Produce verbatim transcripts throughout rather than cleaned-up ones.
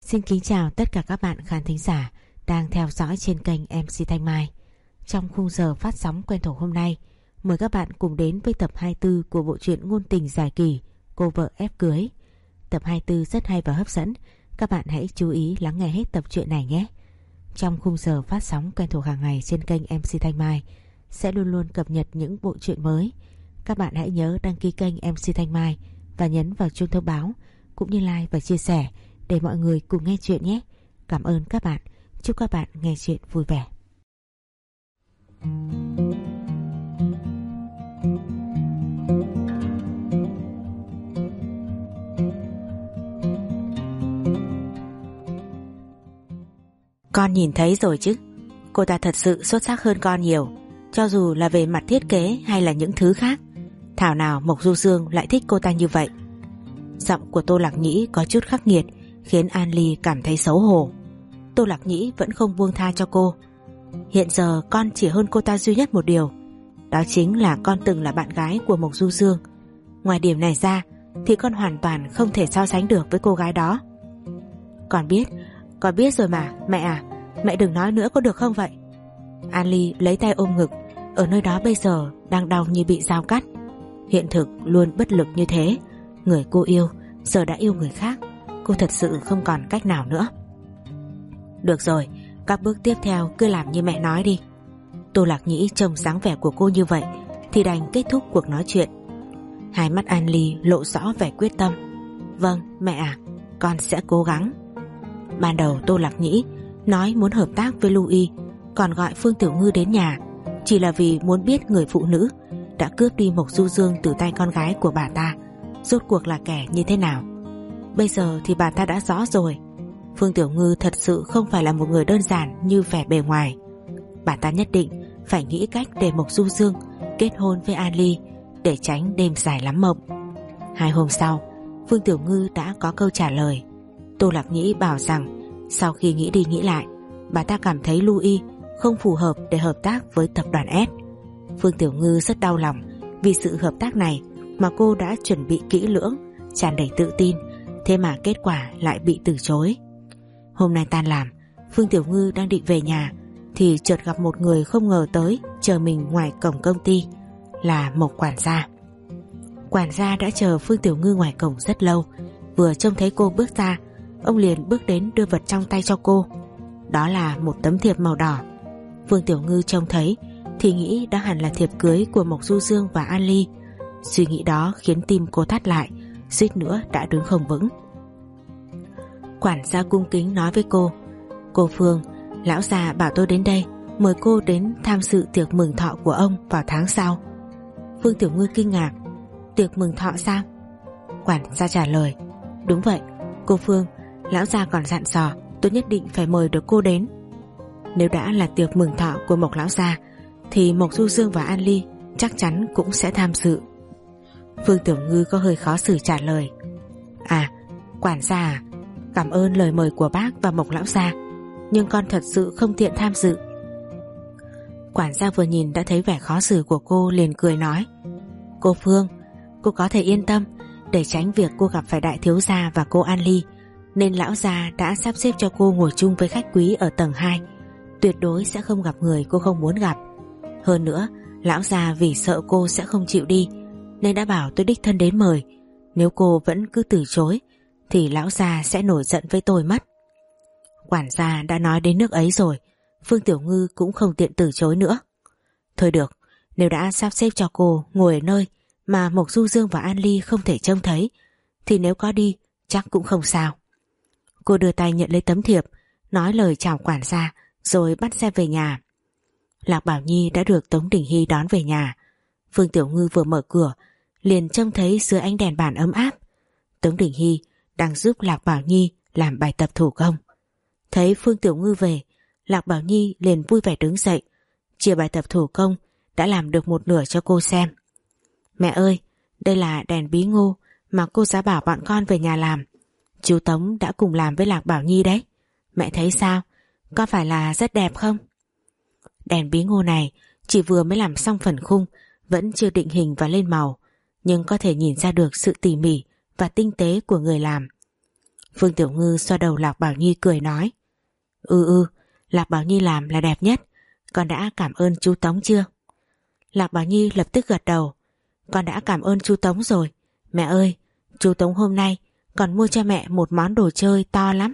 Xin kính chào tất cả các bạn khán thính giả đang theo dõi trên kênh em xê Thanh Mai. Trong khung giờ phát sóng quen thuộc hôm nay, mời các bạn cùng đến với tập hai mươi tư của bộ truyện ngôn tình dài kỳ Cô vợ ép cưới. Tập hai mươi tư rất hay và hấp dẫn, các bạn hãy chú ý lắng nghe hết tập truyện này nhé. Trong khung giờ phát sóng quen thuộc hàng ngày trên kênh em xê Thanh Mai sẽ luôn luôn cập nhật những bộ truyện mới. Các bạn hãy nhớ đăng ký kênh em xê Thanh Mai và nhấn vào chuông thông báo cũng như like và chia sẻ để mọi người cùng nghe chuyện nhé. Cảm ơn các bạn. Chúc các bạn nghe chuyện vui vẻ. Con nhìn thấy rồi chứ. Cô ta thật sự xuất sắc hơn con nhiều, cho dù là về mặt thiết kế hay là những thứ khác. Thảo nào Mộc Du Dương lại thích cô ta như vậy. Giọng của Tô Lạc Nhĩ có chút khắc nghiệt, khiến An Ly cảm thấy xấu hổ. Tô Lạc Nhĩ vẫn không buông tha cho cô. Hiện giờ con chỉ hơn cô ta duy nhất một điều, đó chính là con từng là bạn gái của Mộc Du Dương. Ngoài điểm này ra thì con hoàn toàn không thể so sánh được với cô gái đó. Con biết, con biết rồi mà, mẹ à, mẹ đừng nói nữa có được không vậy? An Ly lấy tay ôm ngực, ở nơi đó bây giờ đang đau như bị dao cắt. Hiện thực luôn bất lực như thế. Người cô yêu giờ đã yêu người khác, cô thật sự không còn cách nào nữa. Được rồi, các bước tiếp theo cứ làm như mẹ nói đi. Tô Lạc Nhĩ trông dáng vẻ của cô như vậy thì đành kết thúc cuộc nói chuyện. Hai mắt An Ly lộ rõ vẻ quyết tâm. Vâng mẹ à, con sẽ cố gắng. Ban đầu Tô Lạc Nhĩ nói muốn hợp tác với Louis, còn gọi Phương Tiểu Ngư đến nhà chỉ là vì muốn biết người phụ nữ đã cướp đi Mộc Du Dương từ tay con gái của bà ta rốt cuộc là kẻ như thế nào. Bây giờ thì bà ta đã rõ rồi. Phương Tiểu Ngư thật sự không phải là một người đơn giản như vẻ bề ngoài. Bà ta nhất định phải nghĩ cách để Mộc Du Dương kết hôn với An Ly, để tránh đêm dài lắm mộng. Hai hôm sau, Phương Tiểu Ngư đã có câu trả lời. Tô Lạc Nhĩ bảo rằng sau khi nghĩ đi nghĩ lại, bà ta cảm thấy Louis không phù hợp để hợp tác với tập đoàn S. Phương Tiểu Ngư rất đau lòng vì sự hợp tác này mà cô đã chuẩn bị kỹ lưỡng, tràn đầy tự tin, thế mà kết quả lại bị từ chối. Hôm nay tan làm, Phương Tiểu Ngư đang định về nhà thì chợt gặp một người không ngờ tới chờ mình ngoài cổng công ty, là Mộc quản gia. Quản gia đã chờ Phương Tiểu Ngư ngoài cổng rất lâu, vừa trông thấy cô bước ra, ông liền bước đến đưa vật trong tay cho cô. Đó là một tấm thiệp màu đỏ. Phương Tiểu Ngư trông thấy thì nghĩ đó hẳn là thiệp cưới của Mộc Du Dương và An Ly. Suy nghĩ đó khiến tim cô thắt lại, suýt nữa đã đứng không vững. Quản gia cung kính nói với cô: Cô Phương, lão già bảo tôi đến đây mời cô đến tham dự tiệc mừng thọ của ông vào tháng sau. Phương Tiểu Ngư kinh ngạc: Tiệc mừng thọ sao? Quản gia trả lời: Đúng vậy, cô Phương, lão già còn dặn dò tôi nhất định phải mời được cô đến. Nếu đã là tiệc mừng thọ của Mộc lão gia thì Mộc Du Dương và An Ly chắc chắn cũng sẽ tham dự. Phương Tiểu Ngư có hơi khó xử trả lời: À, quản gia à, cảm ơn lời mời của bác và Mộc lão gia, nhưng con thật sự không tiện tham dự. Quản gia vừa nhìn đã thấy vẻ khó xử của cô, liền cười nói: Cô Phương, cô có thể yên tâm, để tránh việc cô gặp phải đại thiếu gia và cô An Ly, nên lão gia đã sắp xếp cho cô ngồi chung với khách quý ở tầng hai, tuyệt đối sẽ không gặp người cô không muốn gặp. Hơn nữa, lão già vì sợ cô sẽ không chịu đi nên đã bảo tôi đích thân đến mời. Nếu cô vẫn cứ từ chối thì lão già sẽ nổi giận với tôi mất. Quản gia đã nói đến nước ấy rồi, Phương Tiểu Ngư cũng không tiện từ chối nữa. Thôi được, nếu đã sắp xếp cho cô ngồi ở nơi mà Mộc Du Dương và An Ly không thể trông thấy thì nếu có đi chắc cũng không sao. Cô đưa tay nhận lấy tấm thiệp, nói lời chào quản gia rồi bắt xe về nhà. Lạc Bảo Nhi đã được Tống Đình Hy đón về nhà. Phương Tiểu Ngư vừa mở cửa liền trông thấy dưới ánh đèn bàn ấm áp, Tống Đình Hy đang giúp Lạc Bảo Nhi làm bài tập thủ công. Thấy Phương Tiểu Ngư về, Lạc Bảo Nhi liền vui vẻ đứng dậy, chia bài tập thủ công đã làm được một nửa cho cô xem. Mẹ ơi, đây là đèn bí ngô mà cô giáo bảo bọn con về nhà làm. Chú Tống đã cùng làm với Lạc Bảo Nhi đấy. Mẹ thấy sao? Có phải là rất đẹp không? Đèn bí ngô này chỉ vừa mới làm xong phần khung, vẫn chưa định hình và lên màu, nhưng có thể nhìn ra được sự tỉ mỉ và tinh tế của người làm. Phương Tiểu Ngư xoa đầu Lạc Bảo Nhi cười nói: Ừ ừ, Lạc Bảo Nhi làm là đẹp nhất. Con đã cảm ơn chú Tống chưa? Lạc Bảo Nhi lập tức gật đầu: Con đã cảm ơn chú Tống rồi. Mẹ ơi, chú Tống hôm nay còn mua cho mẹ một món đồ chơi to lắm.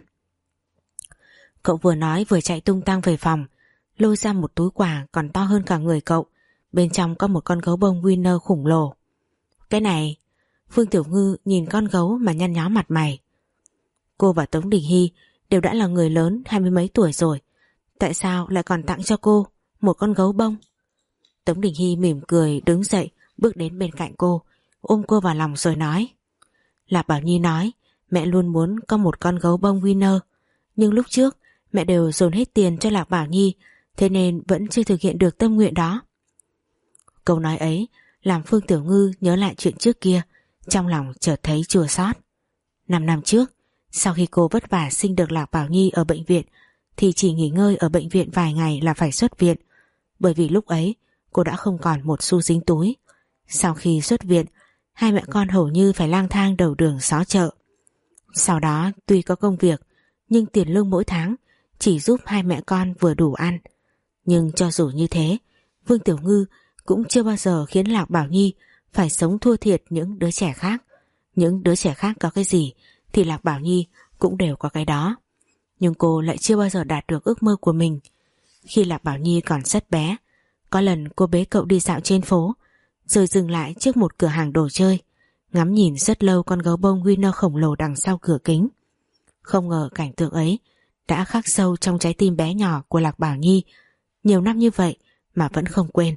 Cậu vừa nói vừa chạy tung tăng về phòng, lôi ra một túi quà còn to hơn cả người cậu. Bên trong có một con gấu bông Winner khủng lồ. Cái này... Phương Tiểu Ngư nhìn con gấu mà nhăn nhó mặt mày. Cô và Tống Đình Hy đều đã là người lớn hai mươi mấy tuổi rồi, tại sao lại còn tặng cho cô một con gấu bông? Tống Đình Hy mỉm cười đứng dậy, bước đến bên cạnh cô, ôm cô vào lòng rồi nói: Lạc Bảo Nhi nói mẹ luôn muốn có một con gấu bông Winner, nhưng lúc trước mẹ đều dồn hết tiền cho Lạc Bảo Nhi, thế nên vẫn chưa thực hiện được tâm nguyện đó. Câu nói ấy làm Phương Tiểu Ngư nhớ lại chuyện trước kia, trong lòng chợt thấy chua xót. Năm năm trước, sau khi cô vất vả sinh được Lạc Bảo Nhi ở bệnh viện, thì chỉ nghỉ ngơi ở bệnh viện vài ngày là phải xuất viện, bởi vì lúc ấy cô đã không còn một xu dính túi. Sau khi xuất viện, hai mẹ con hầu như phải lang thang đầu đường xó chợ. Sau đó tuy có công việc, nhưng tiền lương mỗi tháng chỉ giúp hai mẹ con vừa đủ ăn. Nhưng cho dù như thế, Vương Tiểu Ngư cũng chưa bao giờ khiến Lạc Bảo Nhi phải sống thua thiệt những đứa trẻ khác. Những đứa trẻ khác có cái gì thì Lạc Bảo Nhi cũng đều có cái đó. Nhưng cô lại chưa bao giờ đạt được ước mơ của mình. Khi Lạc Bảo Nhi còn rất bé, có lần cô bế cậu đi dạo trên phố, rồi dừng lại trước một cửa hàng đồ chơi, ngắm nhìn rất lâu con gấu bông Winner khổng lồ đằng sau cửa kính. Không ngờ cảnh tượng ấy đã khắc sâu trong trái tim bé nhỏ của Lạc Bảo Nhi nhiều năm như vậy mà vẫn không quên.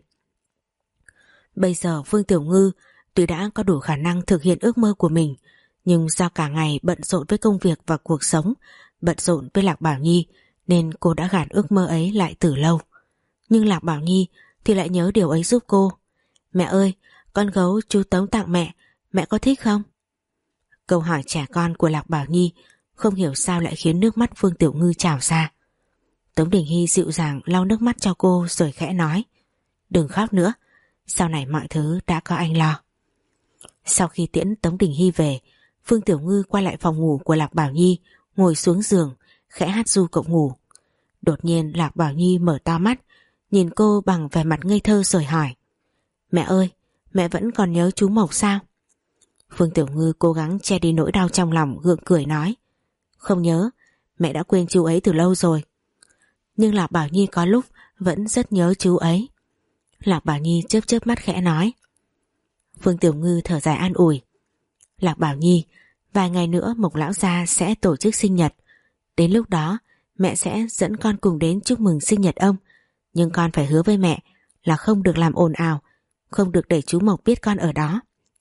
Bây giờ Phương Tiểu Ngư tuy đã có đủ khả năng thực hiện ước mơ của mình, nhưng do cả ngày bận rộn với công việc và cuộc sống, bận rộn với Lạc Bảo Nhi, nên cô đã gạt ước mơ ấy lại từ lâu. Nhưng Lạc Bảo Nhi thì lại nhớ điều ấy giúp cô. Mẹ ơi, con gấu chú Tống tặng mẹ, mẹ có thích không? Câu hỏi trẻ con của Lạc Bảo Nhi không hiểu sao lại khiến nước mắt Phương Tiểu Ngư trào ra. Tống Đình Hy dịu dàng lau nước mắt cho cô rồi khẽ nói: Đừng khóc nữa, sau này mọi thứ đã có anh lo. Sau khi tiễn Tống Đình Hy về, Phương Tiểu Ngư quay lại phòng ngủ của Lạc Bảo Nhi, ngồi xuống giường khẽ hát ru cậu ngủ. Đột nhiên Lạc Bảo Nhi mở to mắt, nhìn cô bằng vẻ mặt ngây thơ rồi hỏi: Mẹ ơi, mẹ vẫn còn nhớ chú Mộc sao? Phương Tiểu Ngư cố gắng che đi nỗi đau trong lòng, gượng cười nói: Không nhớ, mẹ đã quên chú ấy từ lâu rồi. Nhưng Lạc Bảo Nhi có lúc vẫn rất nhớ chú ấy. Lạc Bảo Nhi chớp chớp mắt khẽ nói. Phương Tiểu Ngư thở dài an ủi: Lạc Bảo Nhi, vài ngày nữa Mộc lão gia sẽ tổ chức sinh nhật. Đến lúc đó mẹ sẽ dẫn con cùng đến chúc mừng sinh nhật ông. Nhưng con phải hứa với mẹ là không được làm ồn ào, không được để chú Mộc biết con ở đó.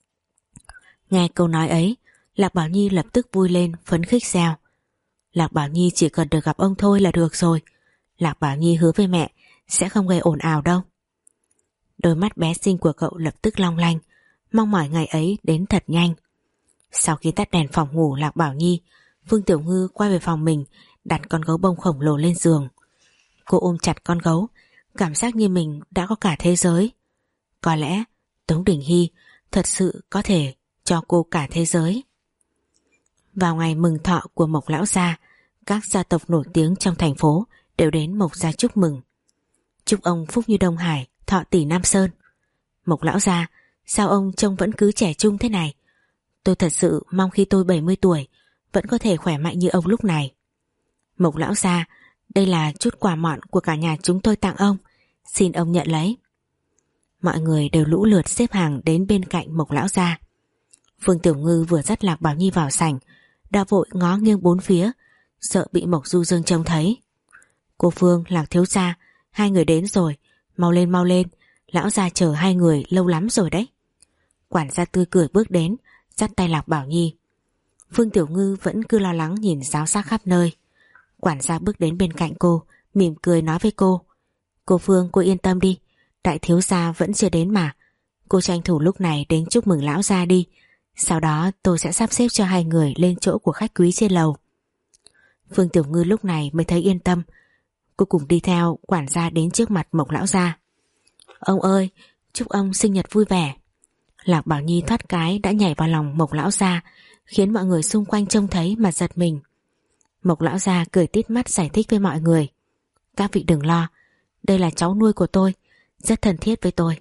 Nghe câu nói ấy, Lạc Bảo Nhi lập tức vui lên, phấn khích reo: Lạc Bảo Nhi chỉ cần được gặp ông thôi là được rồi. Lạc Bảo Nhi hứa với mẹ sẽ không gây ồn ào đâu. Đôi mắt bé xinh của cậu lập tức long lanh, mong mỏi ngày ấy đến thật nhanh. Sau khi tắt đèn phòng ngủ Lạc Bảo Nhi, Phương Tiểu Ngư quay về phòng mình, đặt con gấu bông khổng lồ lên giường. Cô ôm chặt con gấu, cảm giác như mình đã có cả thế giới. Có lẽ Tống Đình Hy thật sự có thể cho cô cả thế giới. Vào ngày mừng thọ của Mộc lão gia, các gia tộc nổi tiếng trong thành phố đều đến Mộc gia chúc mừng. Chúc ông phúc như Đông Hải, thọ tỷ Nam Sơn. Mộc lão gia, sao ông trông vẫn cứ trẻ trung thế này? Tôi thật sự mong khi tôi bảy mươi tuổi vẫn có thể khỏe mạnh như ông lúc này. Mộc lão gia, đây là chút quà mọn của cả nhà chúng tôi tặng ông, xin ông nhận lấy. Mọi người đều lũ lượt xếp hàng đến bên cạnh Mộc lão gia. Phương Tiểu Ngư vừa dắt Lạc Bảo Nhi vào sảnh, đã vội ngó nghiêng bốn phía, sợ bị Mộc Du Dương trông thấy. Cô Phương, Lạc thiếu gia, hai người đến rồi, mau lên mau lên, lão gia chờ hai người lâu lắm rồi đấy. Quản gia tươi cười bước đến, dắt tay Lạc Bảo Nhi. Phương Tiểu Ngư vẫn cứ lo lắng nhìn ráo xác khắp nơi. Quản gia bước đến bên cạnh cô, mỉm cười nói với cô: Cô Phương, cô yên tâm đi, đại thiếu gia vẫn chưa đến mà. Cô tranh thủ lúc này đến chúc mừng lão gia đi, sau đó tôi sẽ sắp xếp cho hai người lên chỗ của khách quý trên lầu. Phương Tiểu Ngư lúc này mới thấy yên tâm. Cô cùng đi theo quản gia đến trước mặt Mộc lão gia. Ông ơi, chúc ông sinh nhật vui vẻ. Lạc Bảo Nhi thoát cái đã nhảy vào lòng Mộc lão gia, khiến mọi người xung quanh trông thấy mà giật mình. Mộc lão gia cười tít mắt giải thích với mọi người. Các vị đừng lo, đây là cháu nuôi của tôi, rất thân thiết với tôi.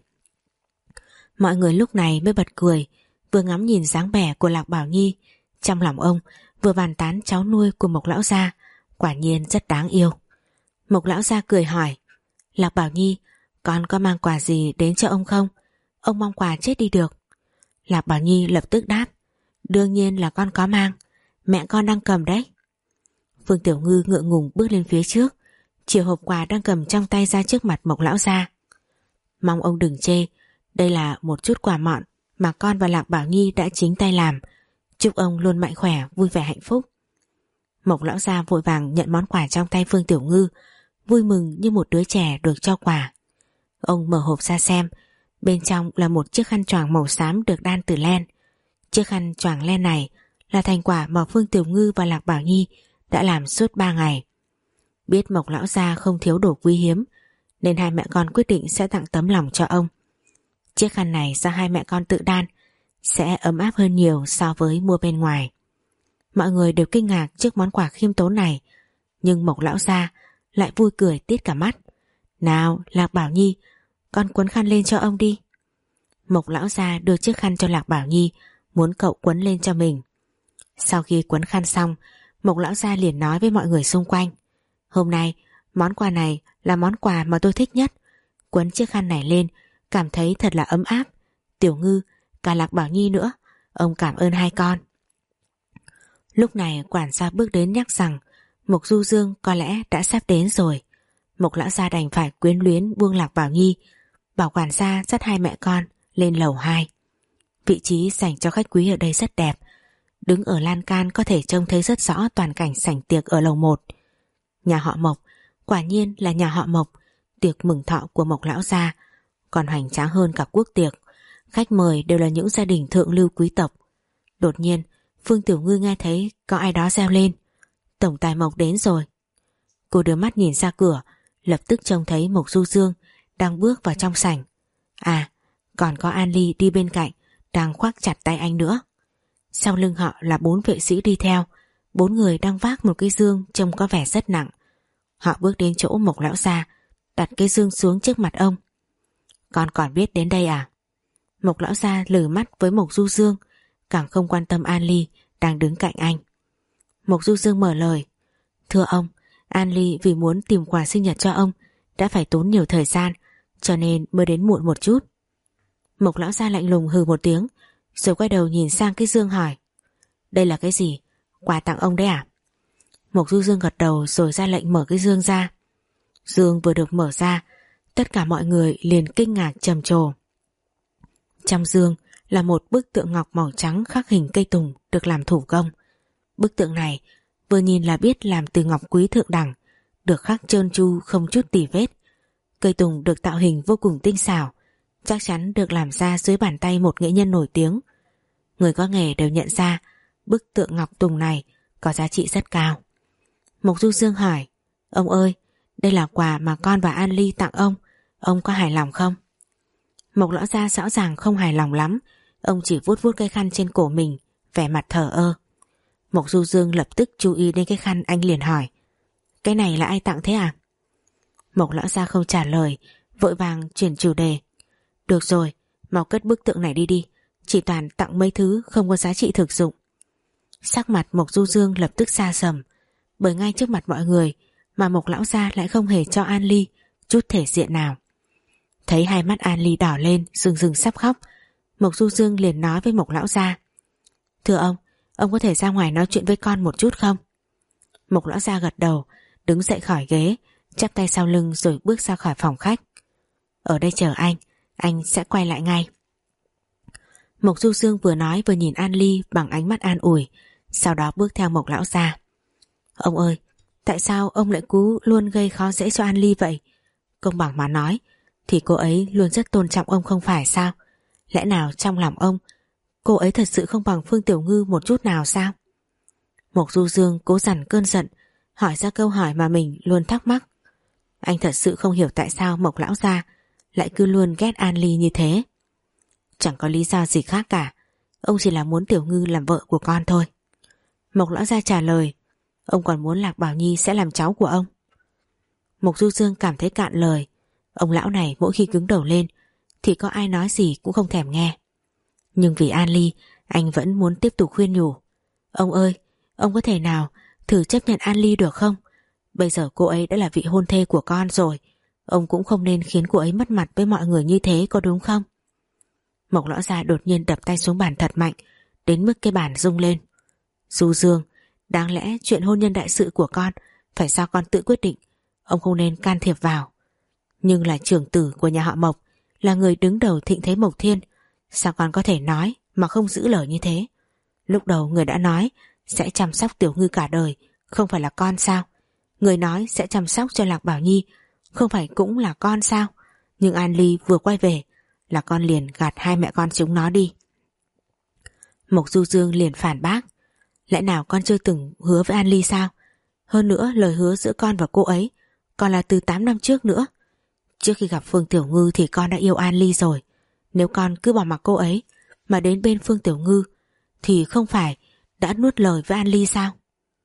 Mọi người lúc này mới bật cười, vừa ngắm nhìn dáng vẻ của Lạc Bảo Nhi, trong lòng ông vừa bàn tán cháu nuôi của Mộc lão gia, quả nhiên rất đáng yêu. Mộc lão gia cười hỏi, Lạc Bảo Nhi, con có mang quà gì đến cho ông không? Ông mong quà chết đi được. Lạc Bảo Nhi lập tức đáp, đương nhiên là con có mang, mẹ con đang cầm đấy. Phương Tiểu Ngư ngượng ngùng bước lên phía trước, chiều hộp quà đang cầm trong tay ra trước mặt Mộc lão gia. Mong ông đừng chê, đây là một chút quà mọn mà con và Lạc Bảo Nhi đã chính tay làm, chúc ông luôn mạnh khỏe, vui vẻ hạnh phúc. Mộc lão gia vội vàng nhận món quà trong tay Phương Tiểu Ngư, vui mừng như một đứa trẻ được cho quà. Ông mở hộp ra xem, bên trong là một chiếc khăn choàng màu xám được đan từ len. Chiếc khăn choàng len này là thành quả mà Phương Tiểu Ngư và Lạc Bảo Nhi đã làm suốt ba ngày. Biết Mộc lão gia không thiếu đồ quý hiếm, nên hai mẹ con quyết định sẽ tặng tấm lòng cho ông. Chiếc khăn này do hai mẹ con tự đan, sẽ ấm áp hơn nhiều so với mua bên ngoài. Mọi người đều kinh ngạc trước món quà khiêm tốn này, nhưng Mộc lão gia lại vui cười tít cả mắt. Nào Lạc Bảo Nhi, con quấn khăn lên cho ông đi. Mộc lão gia đưa chiếc khăn cho Lạc Bảo Nhi, muốn cậu quấn lên cho mình. Sau khi quấn khăn xong, Mộc lão gia liền nói với mọi người xung quanh, hôm nay món quà này là món quà mà tôi thích nhất. Quấn chiếc khăn này lên cảm thấy thật là ấm áp. Tiểu Ngư, cả Lạc Bảo Nhi nữa, ông cảm ơn hai con. Lúc này quản gia bước đến nhắc rằng Mộc Du Dương có lẽ đã sắp đến rồi. Mộc lão gia đành phải quyến luyến buông Lạc Bảo Nhi, bảo quản gia dắt hai mẹ con lên lầu hai. Vị trí dành cho khách quý ở đây rất đẹp, đứng ở lan can có thể trông thấy rất rõ toàn cảnh sảnh tiệc ở lầu một. Nhà họ Mộc, quả nhiên là nhà họ Mộc. Tiệc mừng thọ của Mộc lão gia còn hoành tráng hơn cả quốc tiệc, khách mời đều là những gia đình thượng lưu quý tộc. Đột nhiên Phương Tiểu Ngư nghe thấy có ai đó reo lên, tổng tài Mộc đến rồi. Cô đưa mắt nhìn ra cửa, lập tức trông thấy Mộc Du Dương đang bước vào trong sảnh. À, còn có An Ly đi bên cạnh, đang khoác chặt tay anh nữa. Sau lưng họ là bốn vệ sĩ đi theo, bốn người đang vác một cái dương trông có vẻ rất nặng. Họ bước đến chỗ Mộc lão gia, đặt cái dương xuống trước mặt ông. Con còn biết đến đây à? Mộc lão gia lử mắt với Mộc Du Dương, càng không quan tâm An Ly đang đứng cạnh anh. Mộc Du Dương mở lời, thưa ông, An Ly vì muốn tìm quà sinh nhật cho ông đã phải tốn nhiều thời gian, cho nên mới đến muộn một chút. Mộc lão gia lạnh lùng hừ một tiếng, rồi quay đầu nhìn sang cái dương hỏi, đây là cái gì? Quà tặng ông đấy à? Mộc Du Dương gật đầu rồi ra lệnh mở cái dương ra. Dương vừa được mở ra, tất cả mọi người liền kinh ngạc trầm trồ. Trong dương là một bức tượng ngọc màu trắng khắc hình cây tùng được làm thủ công. Bức tượng này vừa nhìn là biết làm từ ngọc quý thượng đẳng, được khắc trơn tru không chút tì vết. Cây tùng được tạo hình vô cùng tinh xảo, chắc chắn được làm ra dưới bàn tay một nghệ nhân nổi tiếng. Người có nghề đều nhận ra bức tượng ngọc tùng này có giá trị rất cao. Mộc Du Dương hỏi, ông ơi, đây là quà mà con và An Ly tặng ông, ông có hài lòng không? Mộc lão gia rõ ràng không hài lòng lắm, ông chỉ vuốt vuốt cái khăn trên cổ mình, vẻ mặt thờ ơ. Mộc Du Dương lập tức chú ý đến cái khăn, anh liền hỏi, cái này là ai tặng thế à? Mộc lão gia không trả lời, vội vàng chuyển chủ đề. Được rồi, mau cất bức tượng này đi đi, chỉ toàn tặng mấy thứ không có giá trị thực dụng. Sắc mặt Mộc Du Dương lập tức xa sầm, bởi ngay trước mặt mọi người mà Mộc lão gia lại không hề cho An Ly chút thể diện nào. Thấy hai mắt An Ly đỏ lên, rưng rưng sắp khóc, Mộc Du Dương liền nói với Mộc lão gia, thưa ông, ông có thể ra ngoài nói chuyện với con một chút không? Mộc lão gia gật đầu, đứng dậy khỏi ghế, chắp tay sau lưng rồi bước ra khỏi phòng khách. Ở đây chờ anh, anh sẽ quay lại ngay. Mộc Du Dương vừa nói vừa nhìn An Ly bằng ánh mắt an ủi, sau đó bước theo Mộc lão gia. Ông ơi, tại sao ông lại cứ luôn gây khó dễ cho An Ly vậy? Công bằng mà nói thì cô ấy luôn rất tôn trọng ông không phải sao? Lẽ nào trong lòng ông cô ấy thật sự không bằng Phương Tiểu Ngư một chút nào sao? Mộc Du Dương cố dằn cơn giận, hỏi ra câu hỏi mà mình luôn thắc mắc. Anh thật sự không hiểu tại sao Mộc lão gia lại cứ luôn ghét An Ly như thế. Chẳng có lý do gì khác cả. Ông chỉ là muốn Tiểu Ngư làm vợ của con thôi. Mộc lão gia trả lời. Ông còn muốn Lạc Bảo Nhi sẽ làm cháu của ông. Mộc Du Dương cảm thấy cạn lời. Ông lão này mỗi khi cứng đầu lên thì có ai nói gì cũng không thèm nghe. Nhưng vì An Ly, anh vẫn muốn tiếp tục khuyên nhủ. Ông ơi, ông có thể nào thử chấp nhận An Ly được không? Bây giờ cô ấy đã là vị hôn thê của con rồi. Ông cũng không nên khiến cô ấy mất mặt với mọi người như thế, có đúng không? Mộc lão gia đột nhiên đập tay xuống bàn thật mạnh, đến mức cái bàn rung lên. Du Dương, đáng lẽ chuyện hôn nhân đại sự của con phải do con tự quyết định, ông không nên can thiệp vào. Nhưng là trưởng tử của nhà họ Mộc, là người đứng đầu thịnh thế Mộc Thiên, sao con có thể nói mà không giữ lời như thế? Lúc đầu người đã nói sẽ chăm sóc Tiểu Ngư cả đời, không phải là con sao? Người nói sẽ chăm sóc cho Lạc Bảo Nhi, không phải cũng là con sao? Nhưng An Ly vừa quay về là con liền gạt hai mẹ con chúng nó đi. Mộc Du Dương liền phản bác. Lẽ nào con chưa từng hứa với An Ly sao? Hơn nữa lời hứa giữa con và cô ấy còn là từ tám năm trước nữa. Trước khi gặp Phương Tiểu Ngư thì con đã yêu An Ly rồi. Nếu con cứ bỏ mặc cô ấy mà đến bên Phương Tiểu Ngư thì không phải đã nuốt lời với An Ly sao?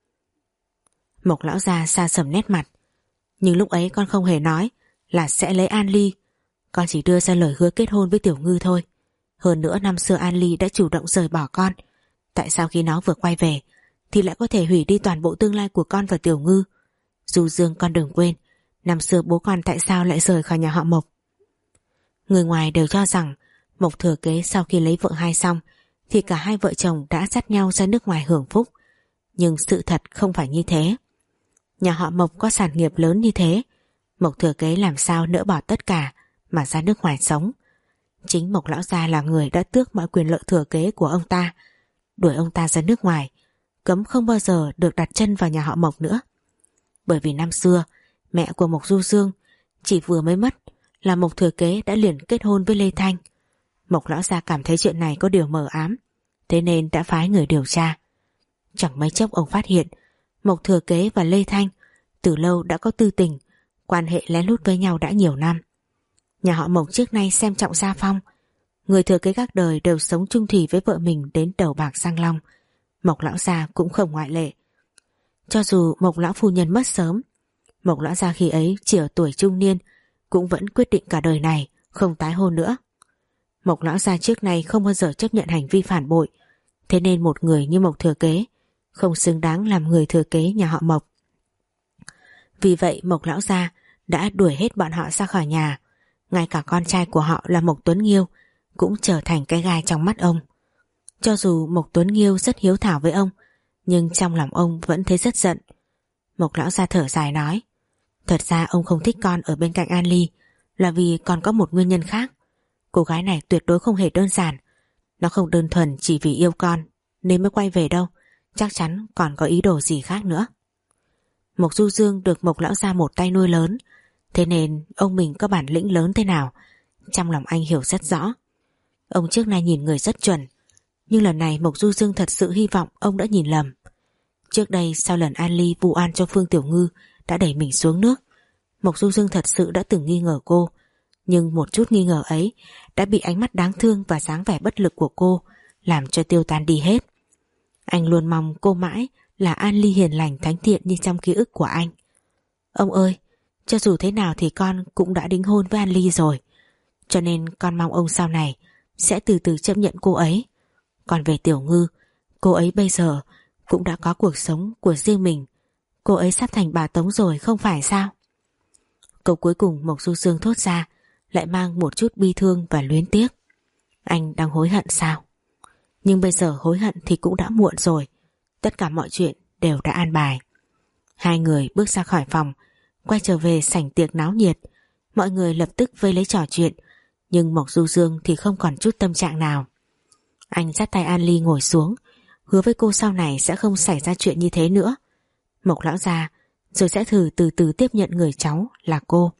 Mộc lão gia xa sầm nét mặt. Nhưng lúc ấy con không hề nói là sẽ lấy An Ly. Con chỉ đưa ra lời hứa kết hôn với Tiểu Ngư thôi. Hơn nữa năm xưa An Ly đã chủ động rời bỏ con. Tại sao khi nó vừa quay về thì lại có thể hủy đi toàn bộ tương lai của con và Tiểu Ngư? Du Dương, con đừng quên, năm xưa bố con tại sao lại rời khỏi nhà họ Mộc? Người ngoài đều cho rằng Mộc thừa kế sau khi lấy vợ hai xong thì cả hai vợ chồng đã dắt nhau ra nước ngoài hưởng phúc. Nhưng sự thật không phải như thế. Nhà họ Mộc có sản nghiệp lớn như thế, Mộc thừa kế làm sao nỡ bỏ tất cả mà ra nước ngoài sống. Chính Mộc lão gia là người đã tước mọi quyền lợi thừa kế của ông ta, đuổi ông ta ra nước ngoài, cấm không bao giờ được đặt chân vào nhà họ Mộc nữa. Bởi vì năm xưa mẹ của Mộc Du Dương chỉ vừa mới mất là Mộc thừa kế đã liền kết hôn với Lê Thanh. Mộc lão gia cảm thấy chuyện này có điều mờ ám, thế nên đã phái người điều tra. Chẳng mấy chốc ông phát hiện Mộc thừa kế và Lê Thanh từ lâu đã có tư tình, quan hệ lén lút với nhau đã nhiều năm. Nhà họ Mộc trước nay xem trọng gia phong, người thừa kế các đời đều sống chung thủy với vợ mình đến đầu bạc răng long. Mộc lão gia cũng không ngoại lệ. Cho dù Mộc lão phu nhân mất sớm, Mộc lão gia khi ấy chỉ ở tuổi trung niên cũng vẫn quyết định cả đời này không tái hôn nữa. Mộc lão gia trước nay không bao giờ chấp nhận hành vi phản bội, thế nên một người như Mộc thừa kế không xứng đáng làm người thừa kế nhà họ Mộc. Vì vậy Mộc lão gia đã đuổi hết bọn họ ra khỏi nhà, ngay cả con trai của họ là Mộc Tuấn Nghiêu cũng trở thành cái gai trong mắt ông. Cho dù Mộc Tuấn Nghiêu rất hiếu thảo với ông, nhưng trong lòng ông vẫn thấy rất giận. Mộc lão gia thở dài nói, thật ra ông không thích con ở bên cạnh An Ly là vì còn có một nguyên nhân khác. Cô gái này tuyệt đối không hề đơn giản, nó không đơn thuần chỉ vì yêu con nên mới quay về đâu, chắc chắn còn có ý đồ gì khác nữa. Mộc Du Dương được Mộc lão gia một tay nuôi lớn, thế nên ông mình có bản lĩnh lớn thế nào trong lòng anh hiểu rất rõ. Ông trước nay nhìn người rất chuẩn, nhưng lần này Mộc Du Dương thật sự hy vọng ông đã nhìn lầm. Trước đây sau lần An Ly vu oan cho Phương Tiểu Ngư đã đẩy mình xuống nước, Mộc Du Dương thật sự đã từng nghi ngờ cô, nhưng một chút nghi ngờ ấy đã bị ánh mắt đáng thương và dáng vẻ bất lực của cô làm cho tiêu tan đi hết. Anh luôn mong cô mãi là An Ly hiền lành thánh thiện như trong ký ức của anh. Ông ơi, cho dù thế nào thì con cũng đã đính hôn với An Ly rồi, cho nên con mong ông sau này sẽ từ từ chấp nhận cô ấy. Còn về Tiểu Ngư, cô ấy bây giờ cũng đã có cuộc sống của riêng mình, cô ấy sắp thành bà Tống rồi không phải sao? Câu cuối cùng Mộc Du Dương thốt ra lại mang một chút bi thương và luyến tiếc. Anh đang hối hận sao? Nhưng bây giờ hối hận thì cũng đã muộn rồi, tất cả mọi chuyện đều đã an bài. Hai người bước ra khỏi phòng, quay trở về sảnh tiệc náo nhiệt. Mọi người lập tức vây lấy trò chuyện, nhưng Mộc Du Dương thì không còn chút tâm trạng nào. Anh dắt tay An Ly ngồi xuống, hứa với cô sau này sẽ không xảy ra chuyện như thế nữa. Mộc lão gia rồi sẽ thử từ từ tiếp nhận người cháu là cô.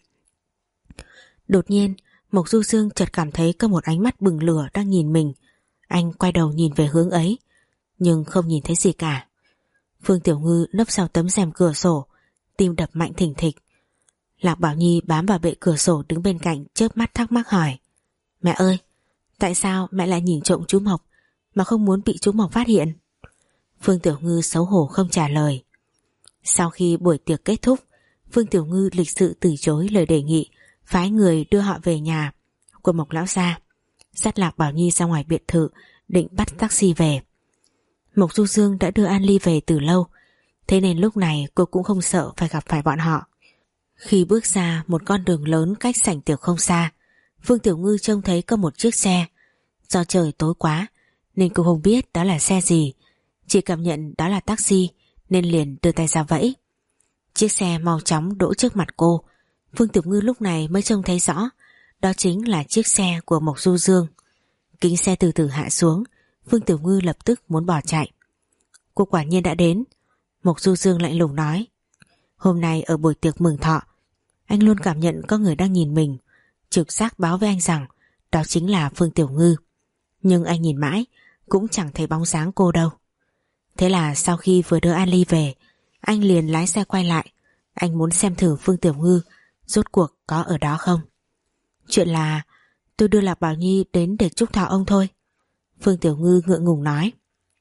Đột nhiên Mộc Du Dương chợt cảm thấy có một ánh mắt bừng lửa đang nhìn mình. Anh quay đầu nhìn về hướng ấy, nhưng không nhìn thấy gì cả. Phương Tiểu Ngư nấp sau tấm rèm cửa sổ, tim đập mạnh thình thịch. Lạc Bảo Nhi bám vào bệ cửa sổ đứng bên cạnh chớp mắt thắc mắc hỏi, mẹ ơi, tại sao mẹ lại nhìn trộm chú Mộc? mà không muốn bị chú Mộc phát hiện? Phương Tiểu Ngư xấu hổ không trả lời. Sau khi buổi tiệc kết thúc, Phương Tiểu Ngư lịch sự từ chối lời đề nghị phái người đưa họ về nhà của Mộc lão gia, dắt Lạc Bảo Nhi ra ngoài biệt thự định bắt taxi về. Mộc Du Dương đã đưa An Ly về từ lâu, thế nên lúc này cô cũng không sợ phải gặp phải bọn họ. Khi bước ra một con đường lớn cách sảnh tiệc không xa, Phương Tiểu Ngư trông thấy có một chiếc xe. Do trời tối quá nên cô không biết đó là xe gì, chỉ cảm nhận đó là taxi nên liền đưa tay ra vẫy. Chiếc xe mau chóng đỗ trước mặt cô. Phương Tiểu Ngư lúc này mới trông thấy rõ, đó chính là chiếc xe của Mộc Du Dương. Kính xe từ từ hạ xuống, Phương Tiểu Ngư lập tức muốn bỏ chạy. Cô quả nhiên đã đến. Mộc Du Dương lạnh lùng nói, hôm nay ở buổi tiệc mừng thọ, anh luôn cảm nhận có người đang nhìn mình. Trực giác báo với anh rằng đó chính là Phương Tiểu Ngư, nhưng anh nhìn mãi cũng chẳng thấy bóng dáng cô đâu. Thế là sau khi vừa đưa An Ly về, anh liền lái xe quay lại. Anh muốn xem thử Phương Tiểu Ngư rốt cuộc có ở đó không. Chuyện là tôi đưa Lạc Bảo Nhi đến để chúc thọ ông thôi, Phương Tiểu Ngư ngượng ngùng nói.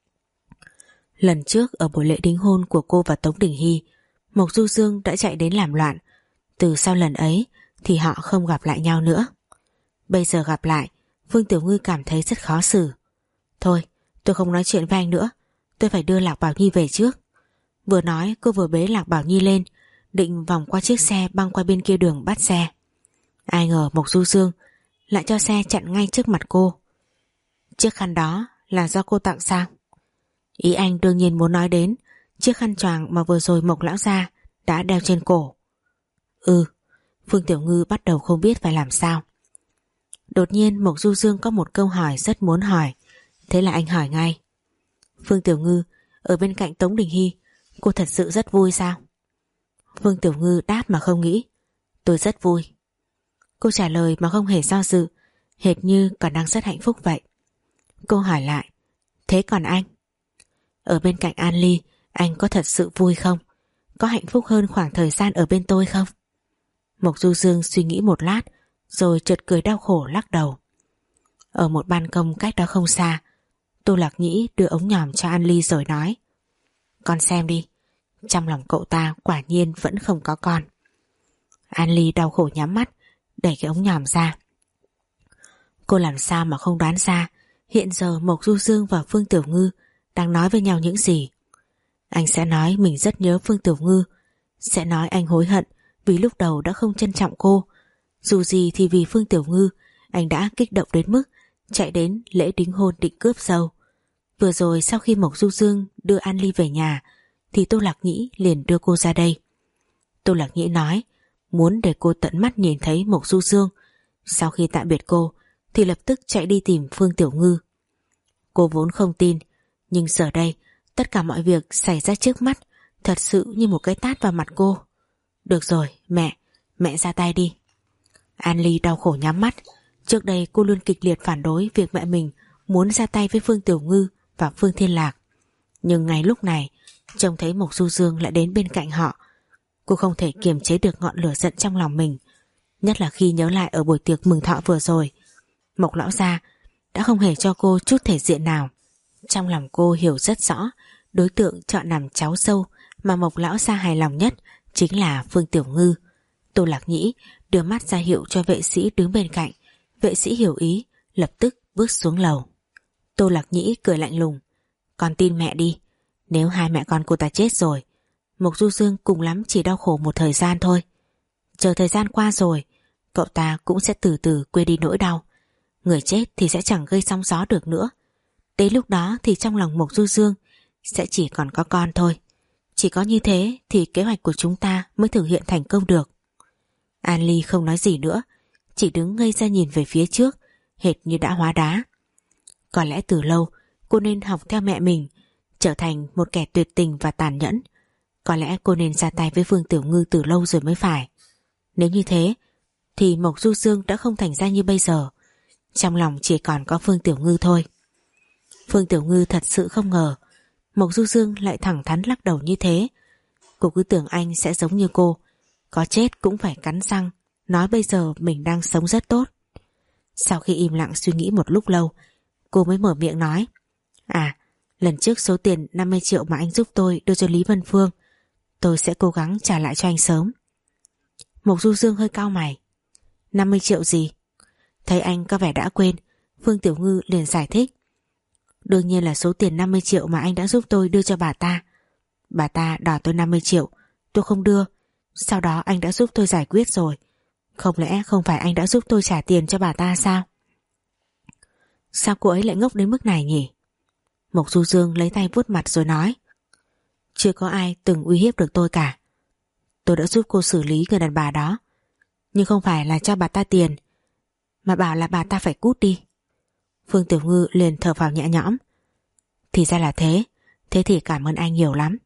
Lần trước ở buổi lễ đính hôn của cô và Tống Đình Hy, Mộc Du Dương đã chạy đến làm loạn. Từ sau lần ấy thì họ không gặp lại nhau nữa. Bây giờ gặp lại, Phương Tiểu Ngư cảm thấy rất khó xử. Thôi, tôi không nói chuyện với anh nữa, tôi phải đưa Lạc Bảo Nhi về trước. Vừa nói cô vừa bế Lạc Bảo Nhi lên, định vòng qua chiếc xe băng qua bên kia đường bắt xe. Ai ngờ Mộc Du Dương lại cho xe chặn ngay trước mặt cô. Chiếc khăn đó là do cô tặng sao? Ý anh đương nhiên muốn nói đến chiếc khăn choàng mà vừa rồi Mộc lão gia đã đeo trên cổ. Ừ, Phương Tiểu Ngư bắt đầu không biết phải làm sao. Đột nhiên Mộc Du Dương có một câu hỏi rất muốn hỏi, thế là anh hỏi ngay. Phương Tiểu Ngư, ở bên cạnh Tống Đình Hy, cô thật sự rất vui sao? Phương Tiểu Ngư đáp mà không nghĩ. Tôi rất vui. Cô trả lời mà không hề do dự, hệt như còn đang rất hạnh phúc vậy. Cô hỏi lại, thế còn anh? Ở bên cạnh An Ly, anh có thật sự vui không? Có hạnh phúc hơn khoảng thời gian ở bên tôi không? Mộc Du Dương suy nghĩ một lát, rồi chợt cười đau khổ lắc đầu. Ở một ban công cách đó không xa, Tô Lạc Nhĩ đưa ống nhòm cho An Ly rồi nói, con xem đi, trong lòng cậu ta quả nhiên vẫn không có con. An Ly đau khổ nhắm mắt, đẩy cái ống nhòm ra. Cô làm sao mà không đoán ra hiện giờ Mộc Du Dương và Phương Tiểu Ngư đang nói với nhau những gì. Anh sẽ nói mình rất nhớ Phương Tiểu Ngư, sẽ nói anh hối hận vì lúc đầu đã không trân trọng cô. Dù gì thì vì Phương Tiểu Ngư, anh đã kích động đến mức chạy đến lễ đính hôn định cướp dâu. Vừa rồi sau khi Mộc Du Dương đưa An Ly về nhà thì Tô Lạc Nhĩ liền đưa cô ra đây. Tô Lạc Nhĩ nói muốn để cô tận mắt nhìn thấy Mộc Du Dương. Sau khi tạm biệt cô thì lập tức chạy đi tìm Phương Tiểu Ngư. Cô vốn không tin, nhưng giờ đây tất cả mọi việc xảy ra trước mắt thật sự như một cái tát vào mặt cô. Được rồi, mẹ, mẹ ra tay đi. An Ly đau khổ nhắm mắt. Trước đây cô luôn kịch liệt phản đối việc mẹ mình muốn ra tay với Phương Tiểu Ngư và Phương Thiên Lạc. Nhưng ngay lúc này, trông thấy Mộc Du Dương lại đến bên cạnh họ, cô không thể kiềm chế được ngọn lửa giận trong lòng mình. Nhất là khi nhớ lại ở buổi tiệc mừng thọ vừa rồi, Mộc lão gia đã không hề cho cô chút thể diện nào. Trong lòng cô hiểu rất rõ, đối tượng chọn làm cháu dâu mà Mộc lão gia hài lòng nhất chính là Phương Tiểu Ngư. Tô Lạc Nhĩ đưa mắt ra hiệu cho vệ sĩ đứng bên cạnh. Vệ sĩ hiểu ý, lập tức bước xuống lầu. Tô Lạc Nhĩ cười lạnh lùng, con tin mẹ đi, nếu hai mẹ con cô ta chết rồi, Mộc Du Dương cùng lắm chỉ đau khổ một thời gian thôi. Chờ thời gian qua rồi, cậu ta cũng sẽ từ từ quên đi nỗi đau. Người chết thì sẽ chẳng gây sóng gió được nữa. Đến lúc đó thì trong lòng Mộc Du Dương sẽ chỉ còn có con thôi. Chỉ có như thế thì kế hoạch của chúng ta mới thực hiện thành công được. An Ly không nói gì nữa, chỉ đứng ngây ra nhìn về phía trước, hệt như đã hóa đá. Có lẽ từ lâu cô nên học theo mẹ mình, trở thành một kẻ tuyệt tình và tàn nhẫn. Có lẽ cô nên ra tay với Phương Tiểu Ngư từ lâu rồi mới phải. Nếu như thế thì Mộc Du Dương đã không thành ra như bây giờ. Trong lòng chỉ còn có Phương Tiểu Ngư thôi. Phương Tiểu Ngư thật sự không ngờ Mộc Du Dương lại thẳng thắn lắc đầu như thế. Cô cứ tưởng anh sẽ giống như cô, có chết cũng phải cắn răng nói bây giờ mình đang sống rất tốt. Sau khi im lặng suy nghĩ một lúc lâu, cô mới mở miệng nói, À, lần trước số tiền năm mươi triệu mà anh giúp tôi đưa cho Lý Vân Phương, tôi sẽ cố gắng trả lại cho anh sớm. Mộc Du Dương hơi cau mày. năm mươi triệu gì? Thấy anh có vẻ đã quên, Phương Tiểu Ngư liền giải thích. Đương nhiên là số tiền năm mươi triệu mà anh đã giúp tôi đưa cho bà ta. Bà ta đòi tôi năm mươi triệu, tôi không đưa. Sau đó anh đã giúp tôi giải quyết rồi. Không lẽ không phải anh đã giúp tôi trả tiền cho bà ta sao? Sao cô ấy lại ngốc đến mức này nhỉ? Mộc Du Dương lấy tay vuốt mặt rồi nói. Chưa có ai từng uy hiếp được tôi cả. Tôi đã giúp cô xử lý người đàn bà đó, nhưng không phải là cho bà ta tiền, mà bảo là bà ta phải cút đi. Phương Tiểu Ngư liền thở phào nhẹ nhõm. Thì ra là thế. Thế thì cảm ơn anh nhiều lắm.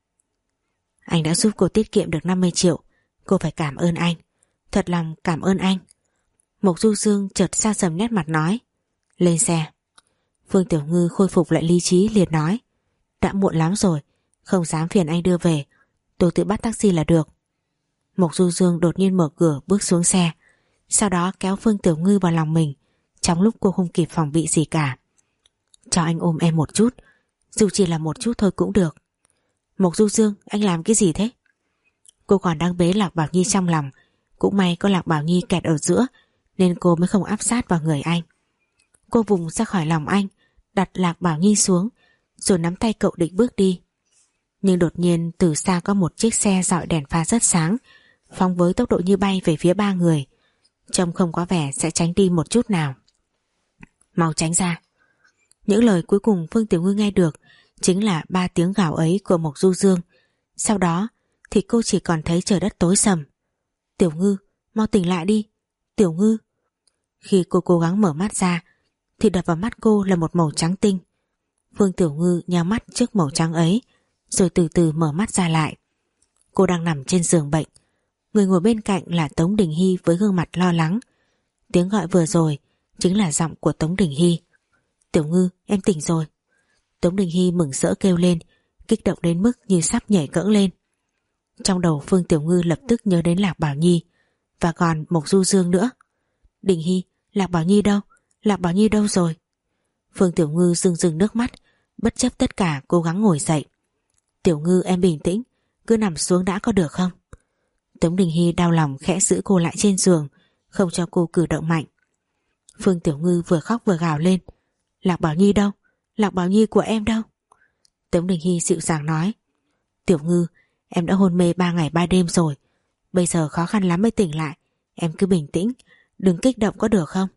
Anh đã giúp cô tiết kiệm được năm mươi triệu. Cô phải cảm ơn anh. Thật lòng cảm ơn anh. Mộc Du Dương chợt xa sầm nét mặt nói. Lên xe. Phương Tiểu Ngư khôi phục lại lý trí liền nói. Đã muộn lắm rồi, không dám phiền anh đưa về, tôi tự bắt taxi là được. Mộc Du Dương đột nhiên mở cửa bước xuống xe, sau đó kéo Phương Tiểu Ngư vào lòng mình, trong lúc cô không kịp phòng bị gì cả. Cho anh ôm em một chút, dù chỉ là một chút thôi cũng được. Mộc Du Dương, anh làm cái gì thế? Cô còn đang bế Lạc Bảo Nhi trong lòng. Cũng may có Lạc Bảo Nhi kẹt ở giữa nên cô mới không áp sát vào người anh. Cô vùng ra khỏi lòng anh, đặt Lạc Bảo Nhi xuống, rồi nắm tay cậu định bước đi. Nhưng đột nhiên từ xa có một chiếc xe dọi đèn pha rất sáng, phóng với tốc độ như bay về phía ba người. Trông không có vẻ sẽ tránh đi một chút nào. Mau tránh ra. Những lời cuối cùng Phương Tiểu Ngư nghe được chính là ba tiếng gào ấy của Mộc Du Dương. Sau đó thì cô chỉ còn thấy trời đất tối sầm. Tiểu Ngư, mau tỉnh lại đi. Tiểu Ngư. Khi cô cố gắng mở mắt ra thì đập vào mắt cô là một màu trắng tinh. Phương Tiểu Ngư nhắm mắt trước màu trắng ấy, rồi từ từ mở mắt ra lại. Cô đang nằm trên giường bệnh. Người ngồi bên cạnh là Tống Đình Hy với gương mặt lo lắng. Tiếng gọi vừa rồi chính là giọng của Tống Đình Hy. Tiểu Ngư, em tỉnh rồi. Tống Đình Hy mừng rỡ kêu lên, kích động đến mức như sắp nhảy cẫng lên. Trong đầu Phương Tiểu Ngư lập tức nhớ đến Lạc Bảo Nhi và còn Mộc Du Dương nữa. Đình Hy, Lạc Bảo Nhi đâu? Lạc Bảo Nhi đâu rồi? Phương Tiểu Ngư rưng rưng nước mắt, bất chấp tất cả cố gắng ngồi dậy. Tiểu Ngư, em bình tĩnh, cứ nằm xuống đã có được không? Tống Đình Hy đau lòng khẽ giữ cô lại trên giường, không cho cô cử động mạnh. Phương Tiểu Ngư vừa khóc vừa gào lên. Lạc Bảo Nhi đâu? Lạc Bảo Nhi của em đâu? Tống Đình Hy dịu dàng nói. Tiểu Ngư, em đã hôn mê ba ngày ba đêm rồi, bây giờ khó khăn lắm mới tỉnh lại. Em cứ bình tĩnh, đừng kích động có được không?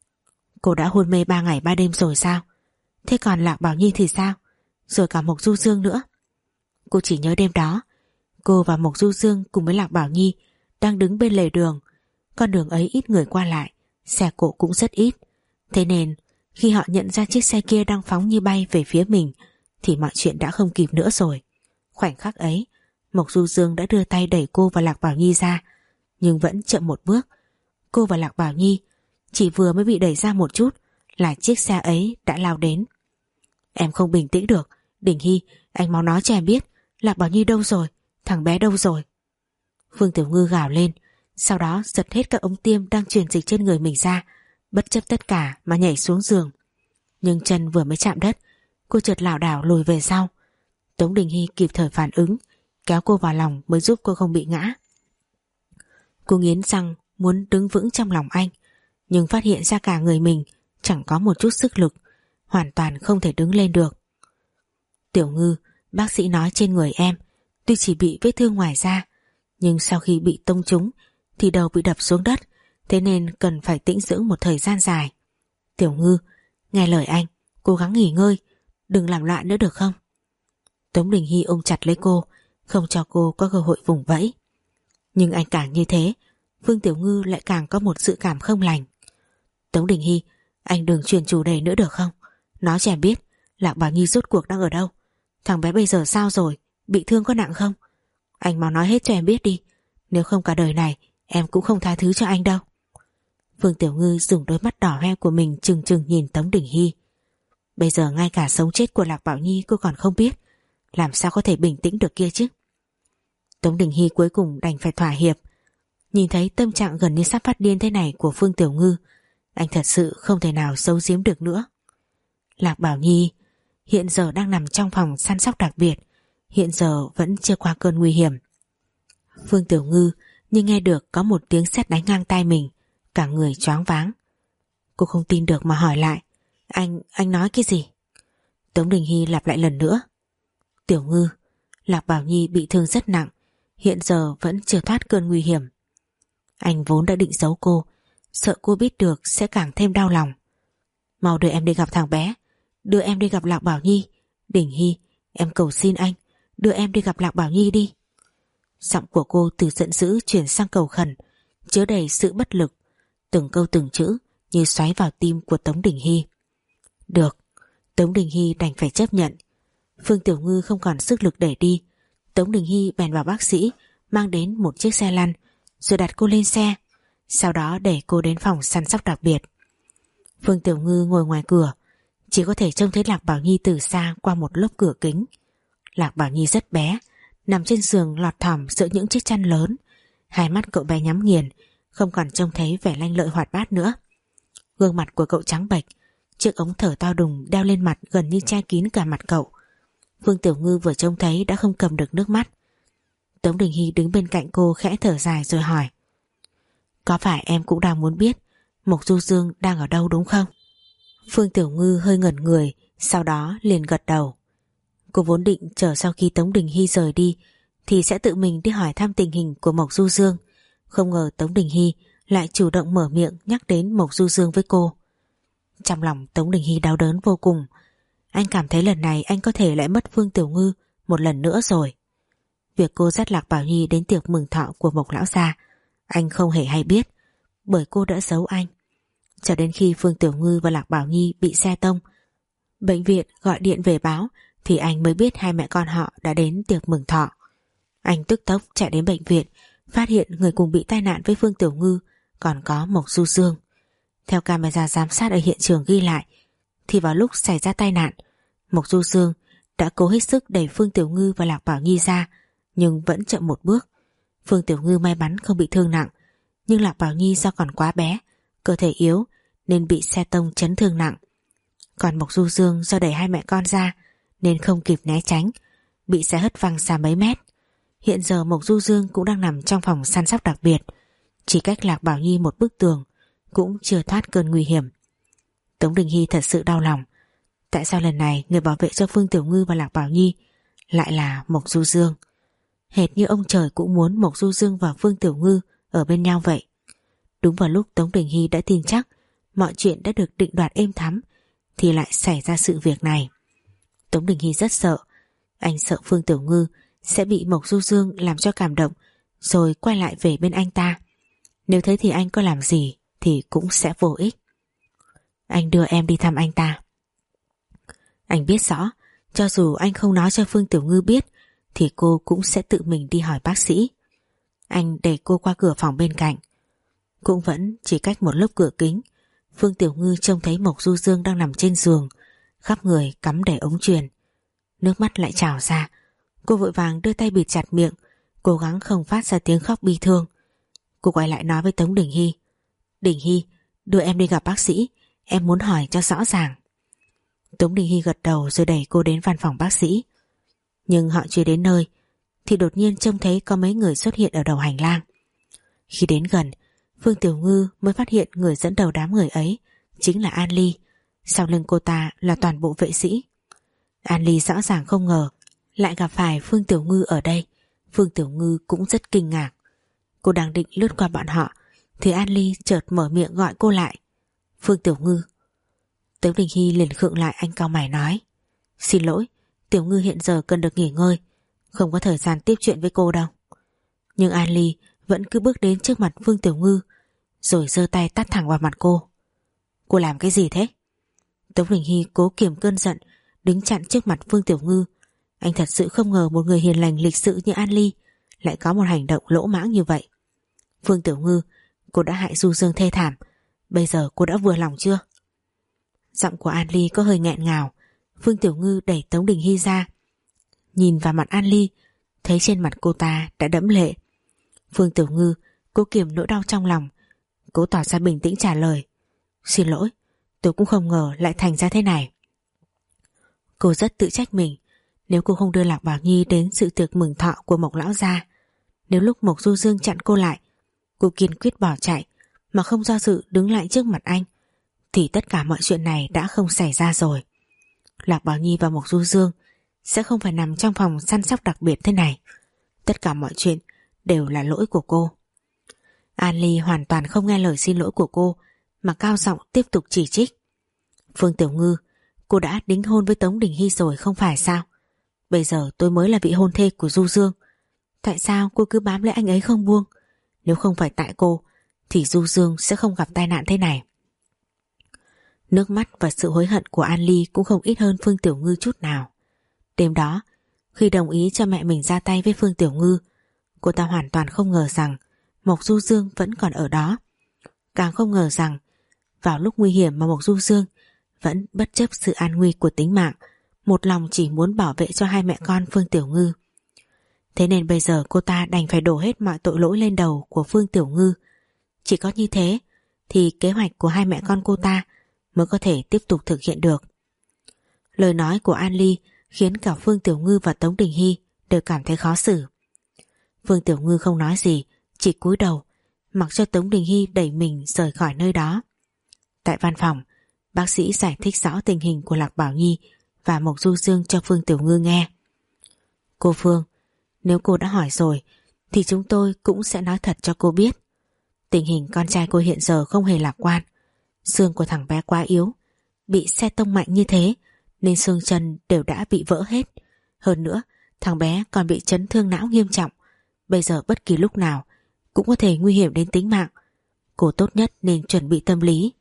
Cô đã hôn mê ba ngày ba đêm rồi sao? Thế còn Lạc Bảo Nhi thì sao? Rồi cả Mộc Du Dương nữa. Cô chỉ nhớ đêm đó cô và Mộc Du Dương cùng với Lạc Bảo Nhi đang đứng bên lề đường. Con đường ấy ít người qua lại, xe cộ cũng rất ít. Thế nên khi họ nhận ra chiếc xe kia đang phóng như bay về phía mình thì mọi chuyện đã không kịp nữa rồi. Khoảnh khắc ấy, Mộc Du Dương đã đưa tay đẩy cô và Lạc Bảo Nhi ra, nhưng vẫn chậm một bước. Cô và Lạc Bảo Nhi chỉ vừa mới bị đẩy ra một chút là chiếc xe ấy đã lao đến. Em không bình tĩnh được. Đình Hy, anh mau nói cho em biết, Lạc Bảo Nhi đâu rồi? Thằng bé đâu rồi? Phương Tiểu Ngư gào lên, sau đó giật hết các ống tiêm đang truyền dịch trên người mình ra, bất chấp tất cả mà nhảy xuống giường. Nhưng chân vừa mới chạm đất, cô chợt lảo đảo lùi về sau. Tống Đình Hy kịp thời phản ứng, kéo cô vào lòng mới giúp cô không bị ngã. Cô nghiến răng muốn đứng vững trong lòng anh, nhưng phát hiện ra cả người mình chẳng có một chút sức lực, hoàn toàn không thể đứng lên được. Tiểu Ngư, bác sĩ nói trên người em tuy chỉ bị vết thương ngoài da, nhưng sau khi bị tông trúng thì đầu bị đập xuống đất, thế nên cần phải tĩnh dưỡng một thời gian dài. Tiểu Ngư, nghe lời anh, cố gắng nghỉ ngơi, đừng làm loạn nữa được không? Tống Đình Hy ôm chặt lấy cô, không cho cô có cơ hội vùng vẫy. Nhưng anh càng như thế, Phương Tiểu Ngư lại càng có một dự cảm không lành. Tống Đình Hy, anh đừng chuyển chủ đề nữa được không? Nói cho em biết, Lạc Bảo Nhi rốt cuộc đang ở đâu? Thằng bé bây giờ sao rồi? Bị thương có nặng không? Anh mau nói hết cho em biết đi, nếu không cả đời này em cũng không tha thứ cho anh đâu. Phương Tiểu Ngư dùng đôi mắt đỏ hoe của mình trừng trừng nhìn Tống Đình Hy. Bây giờ ngay cả sống chết của Lạc Bảo Nhi cô còn không biết, làm sao có thể bình tĩnh được kia chứ? Tống Đình Hy cuối cùng đành phải thỏa hiệp. Nhìn thấy tâm trạng gần như sắp phát điên thế này của Phương Tiểu Ngư, anh thật sự không thể nào giấu giếm được nữa. Lạc Bảo Nhi, hiện giờ đang nằm trong phòng săn sóc đặc biệt, hiện giờ vẫn chưa qua cơn nguy hiểm. Phương Tiểu Ngư như nghe được có một tiếng sét đánh ngang tai mình, cả người choáng váng. Cô không tin được mà hỏi lại, Anh, anh nói cái gì? Tống Đình Hy lặp lại lần nữa. Tiểu Ngư, Lạc Bảo Nhi bị thương rất nặng, hiện giờ vẫn chưa thoát cơn nguy hiểm. Anh vốn đã định giấu cô, sợ cô biết được sẽ càng thêm đau lòng. Mau đưa em đi gặp thằng bé, đưa em đi gặp Lạc Bảo Nhi. Đình Hy, em cầu xin anh, đưa em đi gặp Lạc Bảo Nhi đi. Giọng của cô từ giận dữ chuyển sang cầu khẩn, chứa đầy sự bất lực, từng câu từng chữ như xoáy vào tim của Tống Đình Hy. Được, Tống Đình Hy đành phải chấp nhận. Phương Tiểu Ngư không còn sức lực để đi, Tống Đình Hy bèn bảo bác sĩ mang đến một chiếc xe lăn, rồi đặt cô lên xe, sau đó để cô đến phòng săn sóc đặc biệt. Phương Tiểu Ngư ngồi ngoài cửa, chỉ có thể trông thấy Lạc Bảo Nhi từ xa qua một lớp cửa kính. Lạc Bảo Nhi rất bé, nằm trên giường lọt thỏm giữa những chiếc chăn lớn, hai mắt cậu bé nhắm nghiền, không còn trông thấy vẻ lanh lợi hoạt bát nữa. Gương mặt của cậu trắng bệch, chiếc ống thở to đùng đeo lên mặt gần như che kín cả mặt cậu. Phương Tiểu Ngư vừa trông thấy đã không cầm được nước mắt. Tống Đình Hy đứng bên cạnh cô khẽ thở dài rồi hỏi, có phải em cũng đang muốn biết Mộc Du Dương đang ở đâu đúng không? Phương Tiểu Ngư hơi ngẩn người, sau đó liền gật đầu. Cô vốn định chờ sau khi Tống Đình Hy rời đi thì sẽ tự mình đi hỏi thăm tình hình của Mộc Du Dương, không ngờ Tống Đình Hy lại chủ động mở miệng nhắc đến Mộc Du Dương với cô. Trong lòng Tống Đình Hy đau đớn vô cùng. Anh cảm thấy lần này anh có thể lại mất Phương Tiểu Ngư một lần nữa rồi. Việc cô dắt Lạc Bảo Nhi đến tiệc mừng thọ của Mộc lão gia, anh không hề hay biết, bởi cô đã giấu anh. Cho đến khi Phương Tiểu Ngư và Lạc Bảo Nhi bị xe tông, bệnh viện gọi điện về báo, thì anh mới biết hai mẹ con họ đã đến tiệc mừng thọ. Anh tức tốc chạy đến bệnh viện, phát hiện người cùng bị tai nạn với Phương Tiểu Ngư còn có Mộc Du Dương. Theo camera giám sát ở hiện trường ghi lại, thì vào lúc xảy ra tai nạn, Mộc Du Dương đã cố hết sức đẩy Phương Tiểu Ngư và Lạc Bảo Nhi ra, nhưng vẫn chậm một bước. Phương Tiểu Ngư may mắn không bị thương nặng, nhưng Lạc Bảo Nhi do còn quá bé, cơ thể yếu nên bị xe tông chấn thương nặng. Còn Mộc Du Dương do đẩy hai mẹ con ra nên không kịp né tránh, bị xe hất văng xa mấy mét. Hiện giờ Mộc Du Dương cũng đang nằm trong phòng săn sóc đặc biệt, chỉ cách Lạc Bảo Nhi một bức tường, cũng chưa thoát cơn nguy hiểm. Tống Đình Hy thật sự đau lòng. Tại sao lần này người bảo vệ cho Phương Tiểu Ngư và Lạc Bảo Nhi lại là Mộc Du Dương? Hệt như ông trời cũng muốn Mộc Du Dương và Phương Tiểu Ngư ở bên nhau vậy. Đúng vào lúc Tống Đình Hy đã tin chắc mọi chuyện đã được định đoạt êm thắm, thì lại xảy ra sự việc này. Tống Đình Hy rất sợ. Anh sợ Phương Tiểu Ngư sẽ bị Mộc Du Dương làm cho cảm động, rồi quay lại về bên anh ta. Nếu thế thì anh có làm gì thì cũng sẽ vô ích. Anh đưa em đi thăm anh ta. Anh biết rõ, cho dù anh không nói cho Phương Tiểu Ngư biết, thì cô cũng sẽ tự mình đi hỏi bác sĩ. Anh đẩy cô qua cửa phòng bên cạnh. Cũng vẫn chỉ cách một lớp cửa kính, Phương Tiểu Ngư trông thấy Mộc Du Dương đang nằm trên giường, khắp người cắm đầy ống truyền. Nước mắt lại trào ra. Cô vội vàng đưa tay bịt chặt miệng, cố gắng không phát ra tiếng khóc bi thương. Cô quay lại nói với Tống Đình Hy, Đình Hy, đưa em đi gặp bác sĩ, em muốn hỏi cho rõ ràng. Tống Đình Hy gật đầu rồi đẩy cô đến văn phòng bác sĩ. Nhưng họ chưa đến nơi thì đột nhiên trông thấy có mấy người xuất hiện ở đầu hành lang. Khi đến gần, Phương Tiểu Ngư mới phát hiện người dẫn đầu đám người ấy chính là An Ly. Sau lưng cô ta là toàn bộ vệ sĩ. An Ly rõ ràng không ngờ lại gặp phải Phương Tiểu Ngư ở đây. Phương Tiểu Ngư cũng rất kinh ngạc. Cô đang định lướt qua bọn họ thì An Ly chợt mở miệng gọi cô lại. Phương Tiểu Ngư. Tống Đình Hy liền khựng lại, anh cau mày nói, xin lỗi, Tiểu Ngư hiện giờ cần được nghỉ ngơi, không có thời gian tiếp chuyện với cô đâu. Nhưng An Ly vẫn cứ bước đến trước mặt Phương Tiểu Ngư, rồi giơ tay tát thẳng vào mặt cô. Cô làm cái gì thế? Tống Đình Hy cố kiềm cơn giận, đứng chặn trước mặt Phương Tiểu Ngư. Anh thật sự không ngờ một người hiền lành lịch sự như An Ly lại có một hành động lỗ mãng như vậy. Phương Tiểu Ngư, cô đã hại Du Dương thê thảm, bây giờ cô đã vừa lòng chưa? Giọng của An Ly có hơi nghẹn ngào. Phương Tiểu Ngư đẩy Tống Đình Hy ra, nhìn vào mặt An Ly, thấy trên mặt cô ta đã đẫm lệ. Phương Tiểu Ngư cố kiềm nỗi đau trong lòng, cố tỏ ra bình tĩnh trả lời, xin lỗi, tôi cũng không ngờ lại thành ra thế này. Cô rất tự trách mình. Nếu cô không đưa Lạc Bảo Nhi đến sự tiệc mừng thọ của Mộc lão gia, nếu lúc Mộc Du Dương chặn cô lại, cô kiên quyết bỏ chạy mà không do dự đứng lại trước mặt anh, thì tất cả mọi chuyện này đã không xảy ra rồi. Lạc Bảo Nhi và Mộc Du Dương sẽ không phải nằm trong phòng săn sóc đặc biệt thế này. Tất cả mọi chuyện đều là lỗi của cô. An Ly hoàn toàn không nghe lời xin lỗi của cô mà cao giọng tiếp tục chỉ trích. Phương Tiểu Ngư, cô đã đính hôn với Tống Đình Hy rồi không phải sao? Bây giờ tôi mới là vị hôn thê của Du Dương. Tại sao cô cứ bám lấy anh ấy không buông? Nếu không phải tại cô thì Du Dương sẽ không gặp tai nạn thế này. Nước mắt và sự hối hận của An Ly cũng không ít hơn Phương Tiểu Ngư chút nào. Đêm đó, khi đồng ý cho mẹ mình ra tay với Phương Tiểu Ngư, cô ta hoàn toàn không ngờ rằng Mộc Du Dương vẫn còn ở đó. Càng không ngờ rằng vào lúc nguy hiểm mà Mộc Du Dương vẫn bất chấp sự an nguy của tính mạng, một lòng chỉ muốn bảo vệ cho hai mẹ con Phương Tiểu Ngư. Thế nên bây giờ cô ta đành phải đổ hết mọi tội lỗi lên đầu của Phương Tiểu Ngư. Chỉ có như thế thì kế hoạch của hai mẹ con cô ta mới có thể tiếp tục thực hiện được. Lời nói của An Ly khiến cả Phương Tiểu Ngư và Tống Đình Hy đều cảm thấy khó xử. Phương Tiểu Ngư không nói gì, chỉ cúi đầu mặc cho Tống Đình Hy đẩy mình rời khỏi nơi đó. Tại văn phòng, bác sĩ giải thích rõ tình hình của Lạc Bảo Nhi và Mộc Du Dương cho Phương Tiểu Ngư nghe. Cô Phương, nếu cô đã hỏi rồi thì chúng tôi cũng sẽ nói thật cho cô biết. Tình hình con trai cô hiện giờ không hề lạc quan. Xương của thằng bé quá yếu, bị xe tông mạnh như thế nên xương chân đều đã bị vỡ hết. Hơn nữa, thằng bé còn bị chấn thương não nghiêm trọng. Bây giờ bất kỳ lúc nào cũng có thể nguy hiểm đến tính mạng. Cô tốt nhất nên chuẩn bị tâm lý.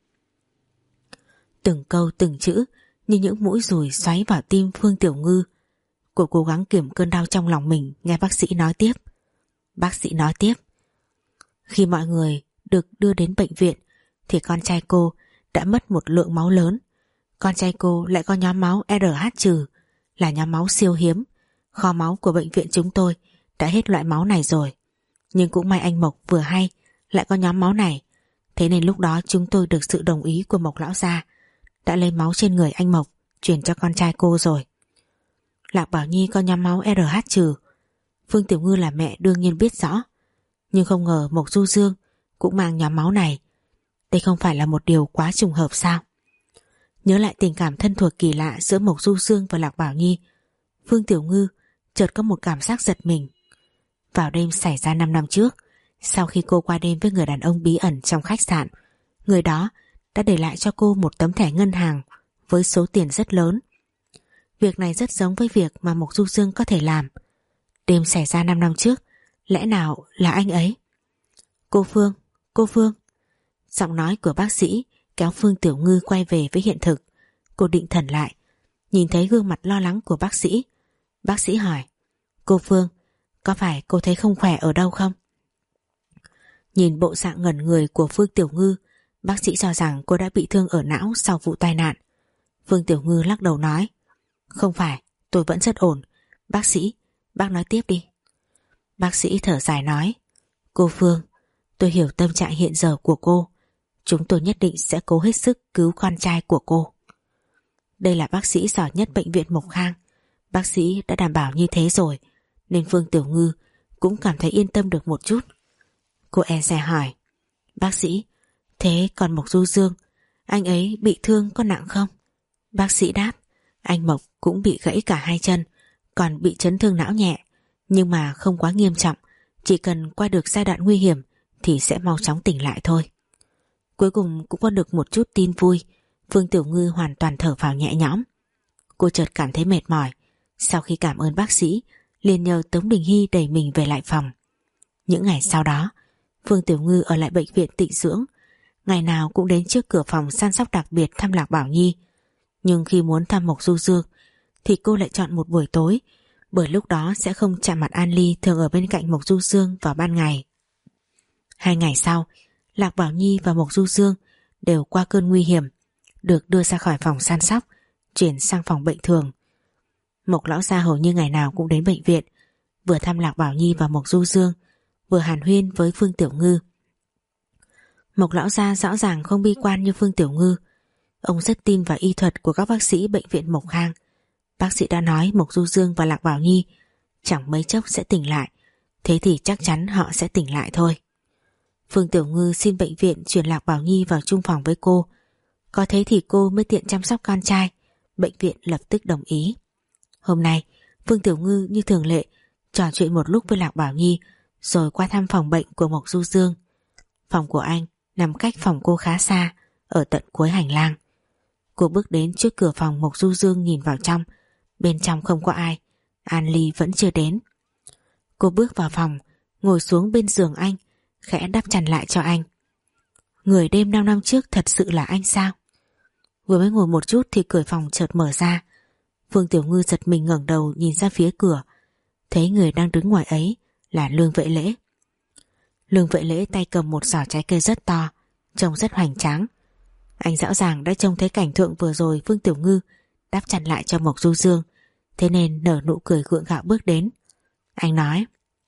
Từng câu từng chữ như những mũi dùi xoáy vào tim Phương Tiểu Ngư. Cô cố gắng kiềm cơn đau trong lòng mình nghe bác sĩ nói tiếp. Bác sĩ nói tiếp. Khi mọi người được đưa đến bệnh viện thì con trai cô đã mất một lượng máu lớn. Con trai cô lại có nhóm máu rờ hát trừ, là nhóm máu siêu hiếm. Kho máu của bệnh viện chúng tôi đã hết loại máu này rồi. Nhưng cũng may anh Mộc vừa hay lại có nhóm máu này. Thế nên lúc đó chúng tôi được sự đồng ý của Mộc lão gia, đã lấy máu trên người anh Mộc chuyển cho con trai cô rồi. Lạc Bảo Nhi có nhóm máu rờ hát trừ. Phương Tiểu Ngư là mẹ đương nhiên biết rõ, nhưng không ngờ Mộc Du Dương cũng mang nhóm máu này. Đây không phải là một điều quá trùng hợp sao? Nhớ lại tình cảm thân thuộc kỳ lạ giữa Mộc Du Dương và Lạc Bảo Nhi, Phương Tiểu Ngư chợt có một cảm giác giật mình. Vào đêm xảy ra năm năm trước, sau khi cô qua đêm với người đàn ông bí ẩn trong khách sạn, người đó đã để lại cho cô một tấm thẻ ngân hàng với số tiền rất lớn. Việc này rất giống với việc mà Mộc Du Dương có thể làm. Đêm xảy ra năm năm trước, lẽ nào là anh ấy? Cô Phương, cô Phương. Giọng nói của bác sĩ kéo Phương Tiểu Ngư quay về với hiện thực. Cô định thần lại, nhìn thấy gương mặt lo lắng của bác sĩ. Bác sĩ hỏi, cô Phương, có phải cô thấy không khỏe ở đâu không? Nhìn bộ dạng ngẩn người của Phương Tiểu Ngư, bác sĩ cho rằng cô đã bị thương ở não sau vụ tai nạn. Phương Tiểu Ngư lắc đầu nói, không phải, tôi vẫn rất ổn. Bác sĩ, bác nói tiếp đi. Bác sĩ thở dài nói, cô Phương, tôi hiểu tâm trạng hiện giờ của cô. Chúng tôi nhất định sẽ cố hết sức cứu con trai của cô. Đây là bác sĩ giỏi nhất bệnh viện Mộc Khang. Bác sĩ đã đảm bảo như thế rồi, nên Phương Tiểu Ngư cũng cảm thấy yên tâm được một chút. Cô e dè hỏi, bác sĩ, thế còn Mộc Du Dương, anh ấy bị thương có nặng không? Bác sĩ đáp, anh Mộc cũng bị gãy cả hai chân, còn bị chấn thương não nhẹ, nhưng mà không quá nghiêm trọng, chỉ cần qua được giai đoạn nguy hiểm thì sẽ mau chóng tỉnh lại thôi. Cuối cùng cũng có được một chút tin vui. Phương Tiểu Ngư hoàn toàn thở phào nhẹ nhõm. Cô chợt cảm thấy mệt mỏi. Sau khi cảm ơn bác sĩ, liền nhờ Tống Đình Hy đẩy mình về lại phòng. Những ngày sau đó, Phương Tiểu Ngư ở lại bệnh viện tịnh dưỡng, ngày nào cũng đến trước cửa phòng săn sóc đặc biệt thăm Lạc Bảo Nhi. Nhưng khi muốn thăm Mộc Du Dương thì cô lại chọn một buổi tối, bởi lúc đó sẽ không chạm mặt An Ly thường ở bên cạnh Mộc Du Dương vào ban ngày. Hai ngày sau, Lạc Bảo Nhi và Mộc Du Dương đều qua cơn nguy hiểm, được đưa ra khỏi phòng săn sóc, chuyển sang phòng bệnh thường. Mộc lão gia hầu như ngày nào cũng đến bệnh viện, vừa thăm Lạc Bảo Nhi và Mộc Du Dương, vừa hàn huyên với Phương Tiểu Ngư. Mộc lão gia rõ ràng không bi quan như Phương Tiểu Ngư. Ông rất tin vào y thuật của các bác sĩ bệnh viện Mộc Khang. Bác sĩ đã nói Mộc Du Dương và Lạc Bảo Nhi chẳng mấy chốc sẽ tỉnh lại. Thế thì chắc chắn họ sẽ tỉnh lại thôi. Phương Tiểu Ngư xin bệnh viện chuyển Lạc Bảo Nhi vào chung phòng với cô. Có thế thì cô mới tiện chăm sóc con trai. Bệnh viện lập tức đồng ý. Hôm nay Phương Tiểu Ngư như thường lệ trò chuyện một lúc với Lạc Bảo Nhi, rồi qua thăm phòng bệnh của Mộc Du Dương. Phòng của anh nằm cách phòng cô khá xa, ở tận cuối hành lang. Cô bước đến trước cửa phòng Mộc Du Dương, nhìn vào trong. Bên trong không có ai. An Ly vẫn chưa đến. Cô bước vào phòng, ngồi xuống bên giường anh, khẽ đắp chăn lại cho anh. Người đêm năm năm trước thật sự là anh sao? Vừa mới ngồi một chút thì cửa phòng chợt mở ra. Phương Tiểu Ngư giật mình ngẩng đầu nhìn ra phía cửa, thấy người đang đứng ngoài ấy là Lương Vệ Lễ. Lương Vệ Lễ tay cầm một giỏ trái cây rất to, trông rất hoành tráng. Anh rõ ràng đã trông thấy cảnh tượng vừa rồi Phương Tiểu Ngư đắp chăn lại cho Mộc Du Dương, thế nên nở nụ cười gượng gạo bước đến. Anh nói: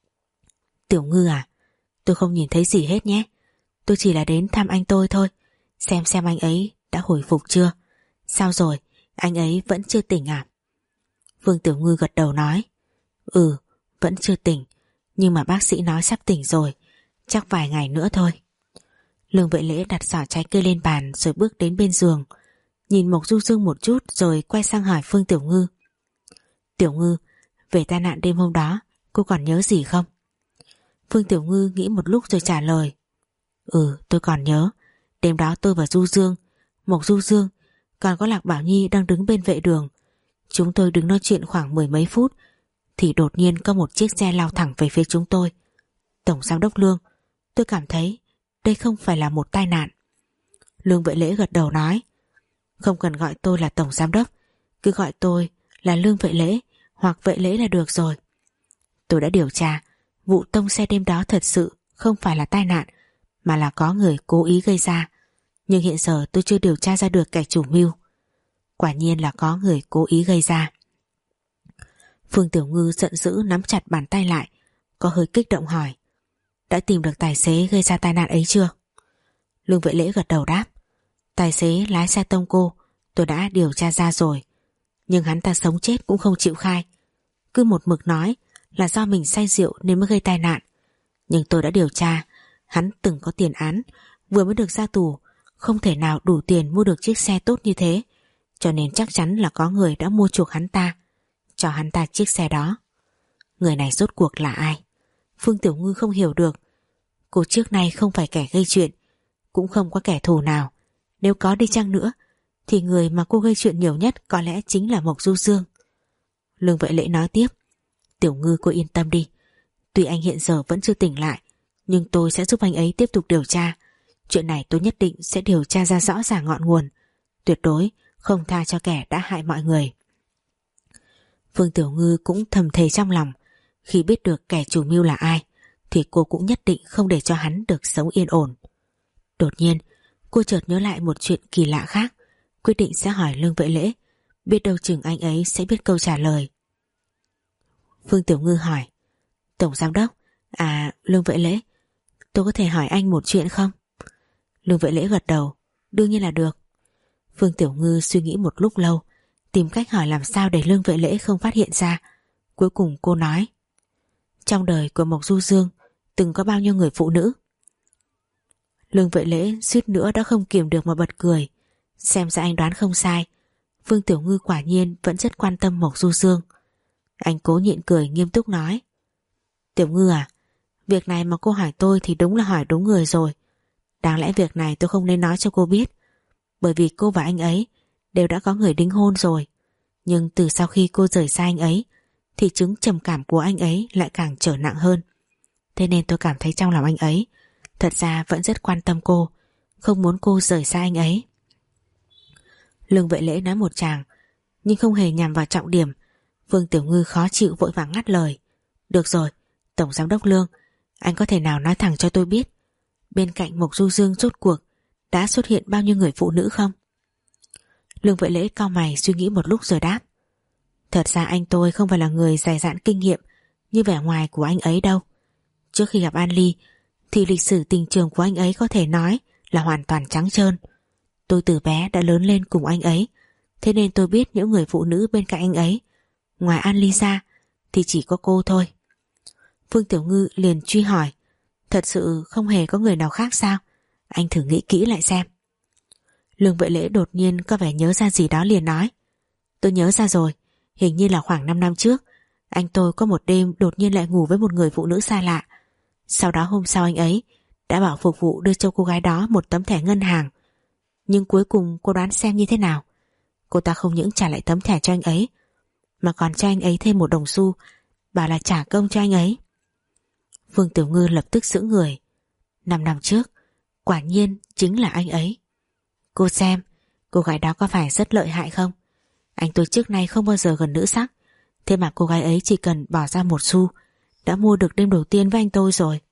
Tiểu Ngư à, tôi không nhìn thấy gì hết nhé. Tôi chỉ là đến thăm anh tôi thôi, xem xem anh ấy đã hồi phục chưa. Sao rồi, anh ấy vẫn chưa tỉnh à? Phương Tiểu Ngư gật đầu nói: Ừ, vẫn chưa tỉnh, nhưng mà bác sĩ nói sắp tỉnh rồi, chắc vài ngày nữa thôi. Lương Vệ Lễ đặt giỏ trái cây lên bàn rồi bước đến bên giường, nhìn Mộc Du Dương một chút rồi quay sang hỏi Phương Tiểu Ngư: Tiểu Ngư, về tai nạn đêm hôm đó cô còn nhớ gì không? Phương Tiểu Ngư nghĩ một lúc rồi trả lời: Ừ, tôi còn nhớ. Đêm đó tôi và Du Dương, Mộc Du Dương, còn có Lạc Bảo Nhi đang đứng bên vệ đường. Chúng tôi đứng nói chuyện khoảng mười mấy phút thì đột nhiên có một chiếc xe lao thẳng về phía chúng tôi. Tổng giám đốc Lương, tôi cảm thấy đây không phải là một tai nạn. Lương Vệ Lễ gật đầu nói: Không cần gọi tôi là tổng giám đốc, cứ gọi tôi là Lương Vệ Lễ hoặc Vệ Lễ là được rồi. Tôi đã điều tra, vụ tông xe đêm đó thật sự không phải là tai nạn, mà là có người cố ý gây ra. Nhưng hiện giờ tôi chưa điều tra ra được kẻ chủ mưu. Quả nhiên là có người cố ý gây ra. Phương Tiểu Ngư giận dữ nắm chặt bàn tay lại, có hơi kích động hỏi: Đã tìm được tài xế gây ra tai nạn ấy chưa? Lương Vệ Lễ gật đầu đáp: Tài xế lái xe tông cô tôi đã điều tra ra rồi, nhưng hắn ta sống chết cũng không chịu khai, cứ một mực nói là do mình say rượu nên mới gây tai nạn. Nhưng tôi đã điều tra, hắn từng có tiền án, vừa mới được ra tù, không thể nào đủ tiền mua được chiếc xe tốt như thế, cho nên chắc chắn là có người đã mua chuộc hắn ta, cho hắn ta chiếc xe đó. Người này rốt cuộc là ai? Phương Tiểu Ngư không hiểu được. Cô trước nay không phải kẻ gây chuyện, cũng không có kẻ thù nào. Nếu có đi chăng nữa thì người mà cô gây chuyện nhiều nhất có lẽ chính là Mộc Du Dương. Lương Vệ Lễ nói tiếp: Tiểu Ngư, cô yên tâm đi. Tuy anh hiện giờ vẫn chưa tỉnh lại, nhưng tôi sẽ giúp anh ấy tiếp tục điều tra. Chuyện này tôi nhất định sẽ điều tra ra rõ ràng ngọn nguồn, tuyệt đối không tha cho kẻ đã hại mọi người. Phương Tiểu Ngư cũng thầm thề trong lòng, khi biết được kẻ chủ mưu là ai thì cô cũng nhất định không để cho hắn được sống yên ổn. Đột nhiên cô chợt nhớ lại một chuyện kỳ lạ khác, quyết định sẽ hỏi Lương Vệ Lễ, biết đâu chừng anh ấy sẽ biết câu trả lời. Phương Tiểu Ngư hỏi: Tổng giám đốc, à Lương Vệ Lễ, tôi có thể hỏi anh một chuyện không? Lương Vệ Lễ gật đầu: Đương nhiên là được. Phương Tiểu Ngư suy nghĩ một lúc lâu, tìm cách hỏi làm sao để Lương Vệ Lễ không phát hiện ra. Cuối cùng cô nói: Trong đời của Mộc Du Dương từng có bao nhiêu người phụ nữ? Lương Vệ Lễ suýt nữa đã không kiềm được mà bật cười. Xem ra anh đoán không sai, Phương Tiểu Ngư quả nhiên vẫn rất quan tâm Mộc Du Dương. Anh cố nhịn cười nghiêm túc nói: Tiểu Ngư à, việc này mà cô hỏi tôi thì đúng là hỏi đúng người rồi. Đáng lẽ việc này tôi không nên nói cho cô biết, bởi vì cô và anh ấy đều đã có người đính hôn rồi. Nhưng từ sau khi cô rời xa anh ấy thì chứng trầm cảm của anh ấy lại càng trở nặng hơn. Thế nên tôi cảm thấy trong lòng anh ấy thật ra vẫn rất quan tâm cô, không muốn cô rời xa anh ấy. Lương Vệ Lễ nói một tràng nhưng không hề nhằm vào trọng điểm. Phương Tiểu Ngư khó chịu vội vàng ngắt lời: Được rồi, Tổng giám đốc Lương, anh có thể nào nói thẳng cho tôi biết bên cạnh Mộc Du Dương rốt cuộc đã xuất hiện bao nhiêu người phụ nữ không? Lương Vệ Lễ cau mày suy nghĩ một lúc rồi đáp: Thật ra anh tôi không phải là người dày dạn kinh nghiệm như vẻ ngoài của anh ấy đâu. Trước khi gặp An Ly thì lịch sử tình trường của anh ấy có thể nói là hoàn toàn trắng trơn. Tôi từ bé đã lớn lên cùng anh ấy, Thế nên tôi biết những người phụ nữ bên cạnh anh ấy, ngoài An Ly ra thì chỉ có cô thôi. Phương Tiểu Ngư liền truy hỏi, thật sự không hề có người nào khác sao? Anh thử nghĩ kỹ lại xem. Lương Vệ Lễ đột nhiên có vẻ nhớ ra gì đó liền nói, tôi nhớ ra rồi, hình như là khoảng năm năm trước, anh tôi có một đêm đột nhiên lại ngủ với một người phụ nữ xa lạ. Sau đó hôm sau anh ấy đã bảo phục vụ đưa cho cô gái đó một tấm thẻ ngân hàng. Nhưng cuối cùng cô đoán xem như thế nào? Cô ta không những trả lại tấm thẻ cho anh ấy, mà còn cho anh ấy thêm một đồng xu, bảo là trả công cho anh ấy. Phương Tiểu Ngư lập tức sững người. Năm năm trước, quả nhiên chính là anh ấy. Cô xem, cô gái đó có phải rất lợi hại không? Anh tôi trước nay không bao giờ gần nữ sắc, thế mà cô gái ấy chỉ cần bỏ ra một xu đã mua được đêm đầu tiên với anh tôi rồi.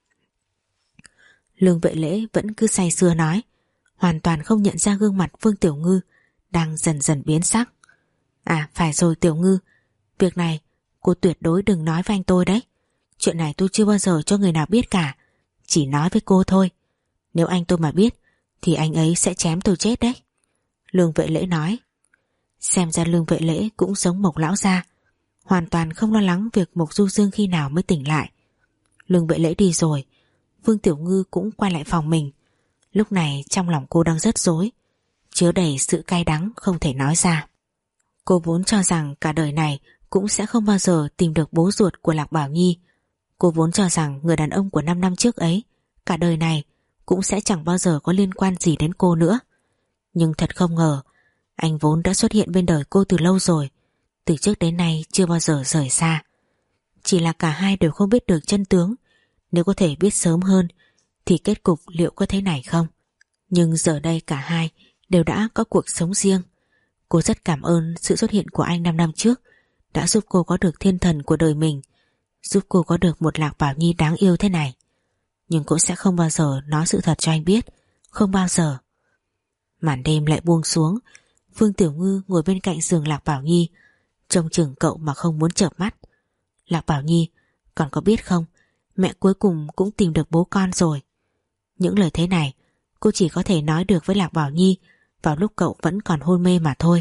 Lương Vệ Lễ vẫn cứ say sưa nói, hoàn toàn không nhận ra gương mặt Phương Tiểu Ngư đang dần dần biến sắc. À phải rồi Tiểu Ngư, việc này cô tuyệt đối đừng nói với anh tôi đấy. Chuyện này tôi chưa bao giờ cho người nào biết cả, chỉ nói với cô thôi. Nếu anh tôi mà biết thì anh ấy sẽ chém tôi chết đấy. Lương Vệ Lễ nói. Xem ra Lương Vệ Lễ cũng giống Mộc lão gia, hoàn toàn không lo lắng việc Mộc Du Dương khi nào mới tỉnh lại. Lương Vệ Lễ đi rồi, Phương Tiểu Ngư cũng quay lại phòng mình. Lúc này trong lòng cô đang rất rối, chứa đầy sự cay đắng không thể nói ra. Cô vốn cho rằng cả đời này cũng sẽ không bao giờ tìm được bố ruột của Lạc Bảo Nhi. Cô vốn cho rằng người đàn ông của năm năm trước ấy cả đời này cũng sẽ chẳng bao giờ có liên quan gì đến cô nữa. Nhưng thật không ngờ, anh vốn đã xuất hiện bên đời cô từ lâu rồi, từ trước đến nay chưa bao giờ rời xa. Chỉ là cả hai đều không biết được chân tướng. Nếu có thể biết sớm hơn thì kết cục liệu có thế này không? Nhưng giờ đây cả hai đều đã có cuộc sống riêng. Cô rất cảm ơn sự xuất hiện của anh năm năm trước, đã giúp cô có được thiên thần của đời mình, giúp cô có được một Lạc Bảo Nhi đáng yêu thế này. Nhưng cô sẽ không bao giờ nói sự thật cho anh biết, không bao giờ. Màn đêm lại buông xuống, Phương Tiểu Ngư ngồi bên cạnh giường Lạc Bảo Nhi, trông chừng cậu mà không muốn chợp mắt. Lạc Bảo Nhi, còn có biết không, mẹ cuối cùng cũng tìm được bố con rồi. Những lời thế này cô chỉ có thể nói được với Lạc Bảo Nhi vào lúc cậu vẫn còn hôn mê mà thôi.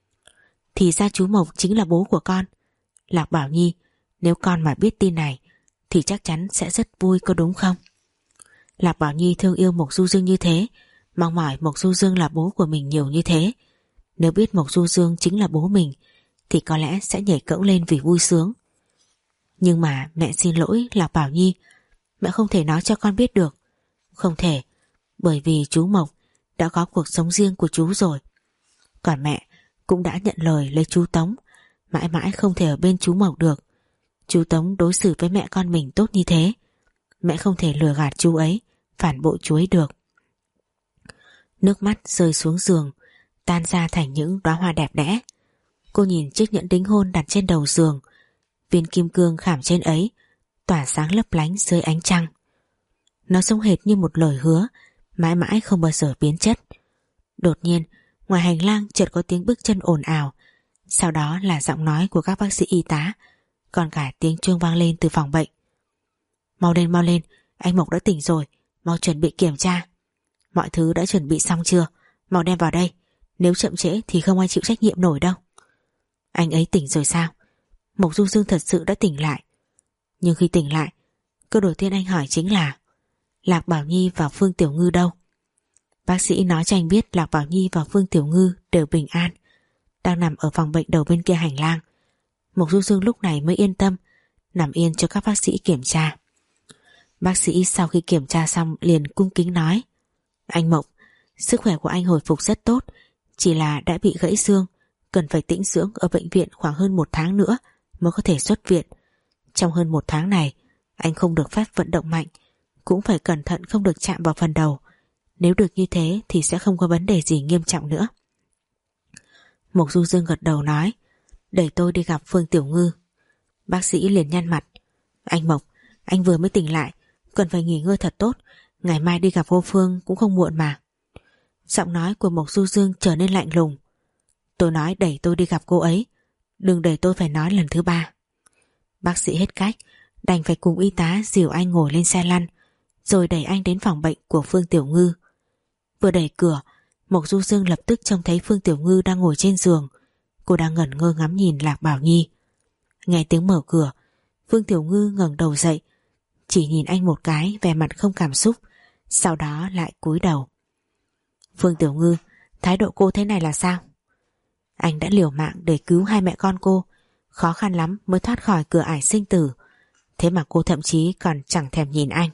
Thì ra chú Mộc chính là bố của con. Lạc Bảo Nhi, nếu con mà biết tin này thì chắc chắn sẽ rất vui, có đúng không? Lạc Bảo Nhi thương yêu Mộc Du Dương như thế, mong mỏi Mộc Du Dương là bố của mình nhiều như thế. Nếu biết Mộc Du Dương chính là bố mình thì có lẽ sẽ nhảy cẫng lên vì vui sướng. Nhưng mà mẹ xin lỗi Lạc Bảo Nhi, mẹ không thể nói cho con biết được. Không thể, bởi vì chú Mộc đã có cuộc sống riêng của chú rồi. Còn mẹ cũng đã nhận lời lấy chú Tống, mãi mãi không thể ở bên chú Mộc được. Chú Tống đối xử với mẹ con mình tốt như thế, mẹ không thể lừa gạt chú ấy, phản bội chú ấy được. Nước mắt rơi xuống giường, tan ra thành những đóa hoa đẹp đẽ. Cô nhìn chiếc nhẫn đính hôn đặt trên đầu giường, viên kim cương khảm trên ấy tỏa sáng lấp lánh dưới ánh trăng. Nó giống hệt như một lời hứa mãi mãi không bao giờ biến chất. Đột nhiên ngoài hành lang chợt có tiếng bước chân ồn ào, sau đó là giọng nói của các bác sĩ y tá, còn cả tiếng chuông vang lên từ phòng bệnh. Mau lên mau lên, anh Mộc đã tỉnh rồi, mau chuẩn bị kiểm tra. Mọi thứ đã chuẩn bị xong chưa? Mau đem vào đây, nếu chậm trễ thì không ai chịu trách nhiệm nổi đâu. Anh ấy tỉnh rồi sao? Mộc Du Dương thật sự đã tỉnh lại. Nhưng khi tỉnh lại, câu đầu tiên anh hỏi chính là Lạc Bảo Nhi và Phương Tiểu Ngư đâu? Bác sĩ nói cho anh biết Lạc Bảo Nhi và Phương Tiểu Ngư đều bình an, đang nằm ở phòng bệnh đầu bên kia hành lang. Mộc Du Dương lúc này mới yên tâm nằm yên cho các bác sĩ kiểm tra. Bác sĩ sau khi kiểm tra xong liền cung kính nói, anh Mộc, sức khỏe của anh hồi phục rất tốt, chỉ là đã bị gãy xương, cần phải tĩnh dưỡng ở bệnh viện khoảng hơn một tháng nữa mới có thể xuất viện. Trong hơn một tháng này anh không được phép vận động mạnh, cũng phải cẩn thận không được chạm vào phần đầu. Nếu được như thế thì sẽ không có vấn đề gì nghiêm trọng nữa. Mộc Du Dương gật đầu nói, để tôi đi gặp Phương Tiểu Ngư. Bác sĩ liền nhăn mặt, anh Mộc, anh vừa mới tỉnh lại, cần phải nghỉ ngơi thật tốt, ngày mai đi gặp cô Phương cũng không muộn mà. Giọng nói của Mộc Du Dương trở nên lạnh lùng. Tôi nói đẩy tôi đi gặp cô ấy, đừng để tôi phải nói lần thứ ba. Bác sĩ hết cách, đành phải cùng y tá dìu anh ngồi lên xe lăn, rồi đẩy anh đến phòng bệnh của Phương Tiểu Ngư. Vừa đẩy cửa, Mộc Du Dương lập tức trông thấy Phương Tiểu Ngư đang ngồi trên giường, Cô đang ngẩn ngơ ngắm nhìn Lạc Bảo Nhi. Nghe tiếng mở cửa, Phương Tiểu Ngư ngẩng đầu dậy, chỉ nhìn anh một cái, vẻ mặt không cảm xúc, sau đó lại cúi đầu. Phương Tiểu Ngư, thái độ cô thế này là sao? Anh đã liều mạng để cứu hai mẹ con cô, khó khăn lắm mới thoát khỏi cửa ải sinh tử, thế mà cô thậm chí còn chẳng thèm nhìn anh.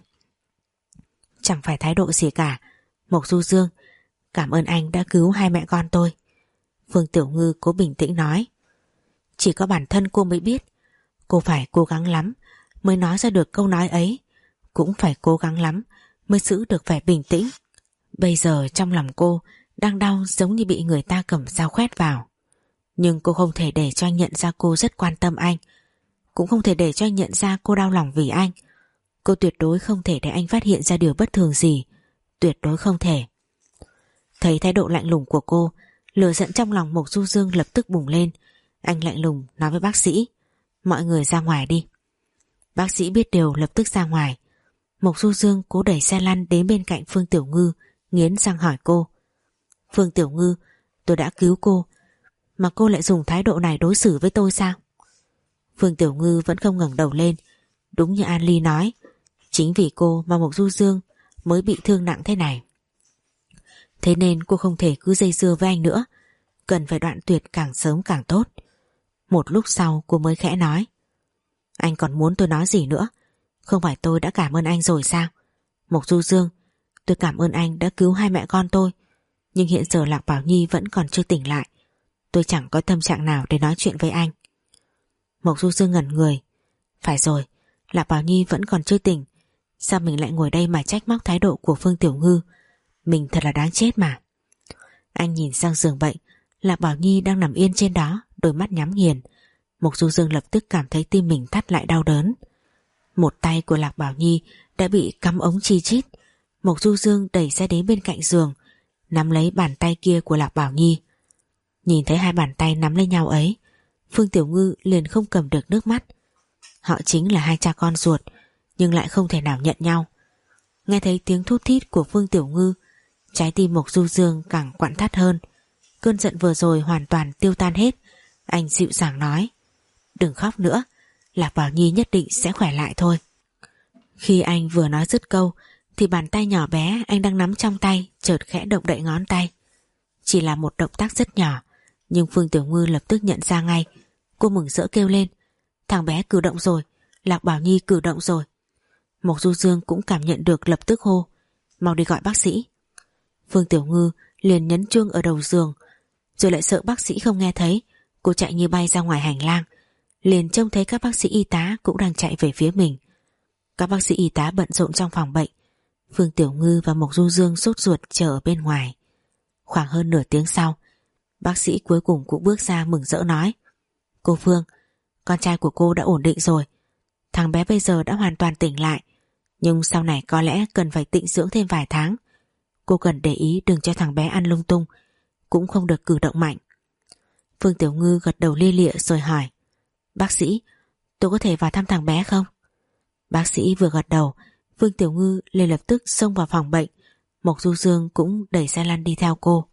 Chẳng phải thái độ gì cả, Mộc Du Dương, cảm ơn anh đã cứu hai mẹ con tôi. Phương Tiểu Ngư cố bình tĩnh nói. Chỉ có bản thân cô mới biết, cô phải cố gắng lắm mới nói ra được câu nói ấy, cũng phải cố gắng lắm mới giữ được vẻ bình tĩnh. Bây giờ trong lòng cô đang đau giống như bị người ta cầm dao khoét vào. Nhưng cô không thể để cho anh nhận ra cô rất quan tâm anh, cũng không thể để cho anh nhận ra cô đau lòng vì anh. Cô tuyệt đối không thể để anh phát hiện ra điều bất thường gì, tuyệt đối không thể. Thấy thái độ lạnh lùng của cô, lửa giận trong lòng Mộc Du Dương lập tức bùng lên. Anh lạnh lùng nói với bác sĩ, mọi người ra ngoài đi. Bác sĩ biết điều lập tức ra ngoài. Mộc Du Dương cố đẩy xe lăn đến bên cạnh Phương Tiểu Ngư, nghiến răng hỏi cô. Phương Tiểu Ngư, tôi đã cứu cô, mà cô lại dùng thái độ này đối xử với tôi sao? Phương Tiểu Ngư vẫn không ngẩng đầu lên. Đúng như An Ly nói, chính vì cô mà Mộc Du Dương mới bị thương nặng thế này. Thế nên cô không thể cứ dây dưa với anh nữa, cần phải đoạn tuyệt càng sớm càng tốt. Một lúc sau cô mới khẽ nói, anh còn muốn tôi nói gì nữa? Không phải tôi đã cảm ơn anh rồi sao? Mộc Du Dương, tôi cảm ơn anh đã cứu hai mẹ con tôi, nhưng hiện giờ Lạc Bảo Nhi vẫn còn chưa tỉnh lại, tôi chẳng có tâm trạng nào để nói chuyện với anh. Mộc Du Dương ngẩn người. Phải rồi, Lạc Bảo Nhi vẫn còn chưa tỉnh, sao mình lại ngồi đây mà trách móc thái độ của Phương Tiểu Ngư? Mình thật là đáng chết mà. Anh nhìn sang giường bệnh, Lạc Bảo Nhi đang nằm yên trên đó, đôi mắt nhắm nghiền. Mộc Du Dương lập tức cảm thấy tim mình thắt lại đau đớn. Một tay của Lạc Bảo Nhi đã bị cắm ống chi chít. Mộc Du Dương đẩy xe đến bên cạnh giường, nắm lấy bàn tay kia của Lạc Bảo Nhi. Nhìn thấy hai bàn tay nắm lấy nhau ấy, Phương Tiểu Ngư liền không cầm được nước mắt. Họ chính là hai cha con ruột, nhưng lại không thể nào nhận nhau. Nghe thấy tiếng thút thít của Phương Tiểu Ngư, trái tim Mộc Du Dương càng quặn thắt hơn. Cơn giận vừa rồi hoàn toàn tiêu tan hết. Anh dịu dàng nói, đừng khóc nữa, Lạc Bảo Nhi nhất định sẽ khỏe lại thôi. Khi anh vừa nói dứt câu thì bàn tay nhỏ bé anh đang nắm trong tay chợt khẽ động đậy ngón tay. Chỉ là một động tác rất nhỏ, nhưng Phương Tiểu Ngư lập tức nhận ra ngay. Cô mừng rỡ kêu lên, thằng bé cử động rồi, Lạc Bảo Nhi cử động rồi. Mộc Du Dương cũng cảm nhận được, lập tức hô, mau đi gọi bác sĩ. Phương Tiểu Ngư liền nhấn chuông ở đầu giường, rồi lại sợ bác sĩ không nghe thấy, cô chạy như bay ra ngoài hành lang, liền trông thấy các bác sĩ y tá cũng đang chạy về phía mình. Các bác sĩ y tá bận rộn trong phòng bệnh. Phương Tiểu Ngư và Mộc Du Dương sốt ruột chờ ở bên ngoài. Khoảng hơn nửa tiếng sau, bác sĩ cuối cùng cũng bước ra mừng rỡ nói, cô Phương, con trai của cô đã ổn định rồi, thằng bé bây giờ đã hoàn toàn tỉnh lại, nhưng sau này có lẽ cần phải tịnh dưỡng thêm vài tháng. Cô cần để ý đừng cho thằng bé ăn lung tung, cũng không được cử động mạnh. Phương Tiểu Ngư gật đầu lia lịa rồi hỏi, bác sĩ, tôi có thể vào thăm thằng bé không? Bác sĩ vừa gật đầu, Phương Tiểu Ngư liền lập tức xông vào phòng bệnh. Mộc Du Dương cũng đẩy xe lăn đi theo cô.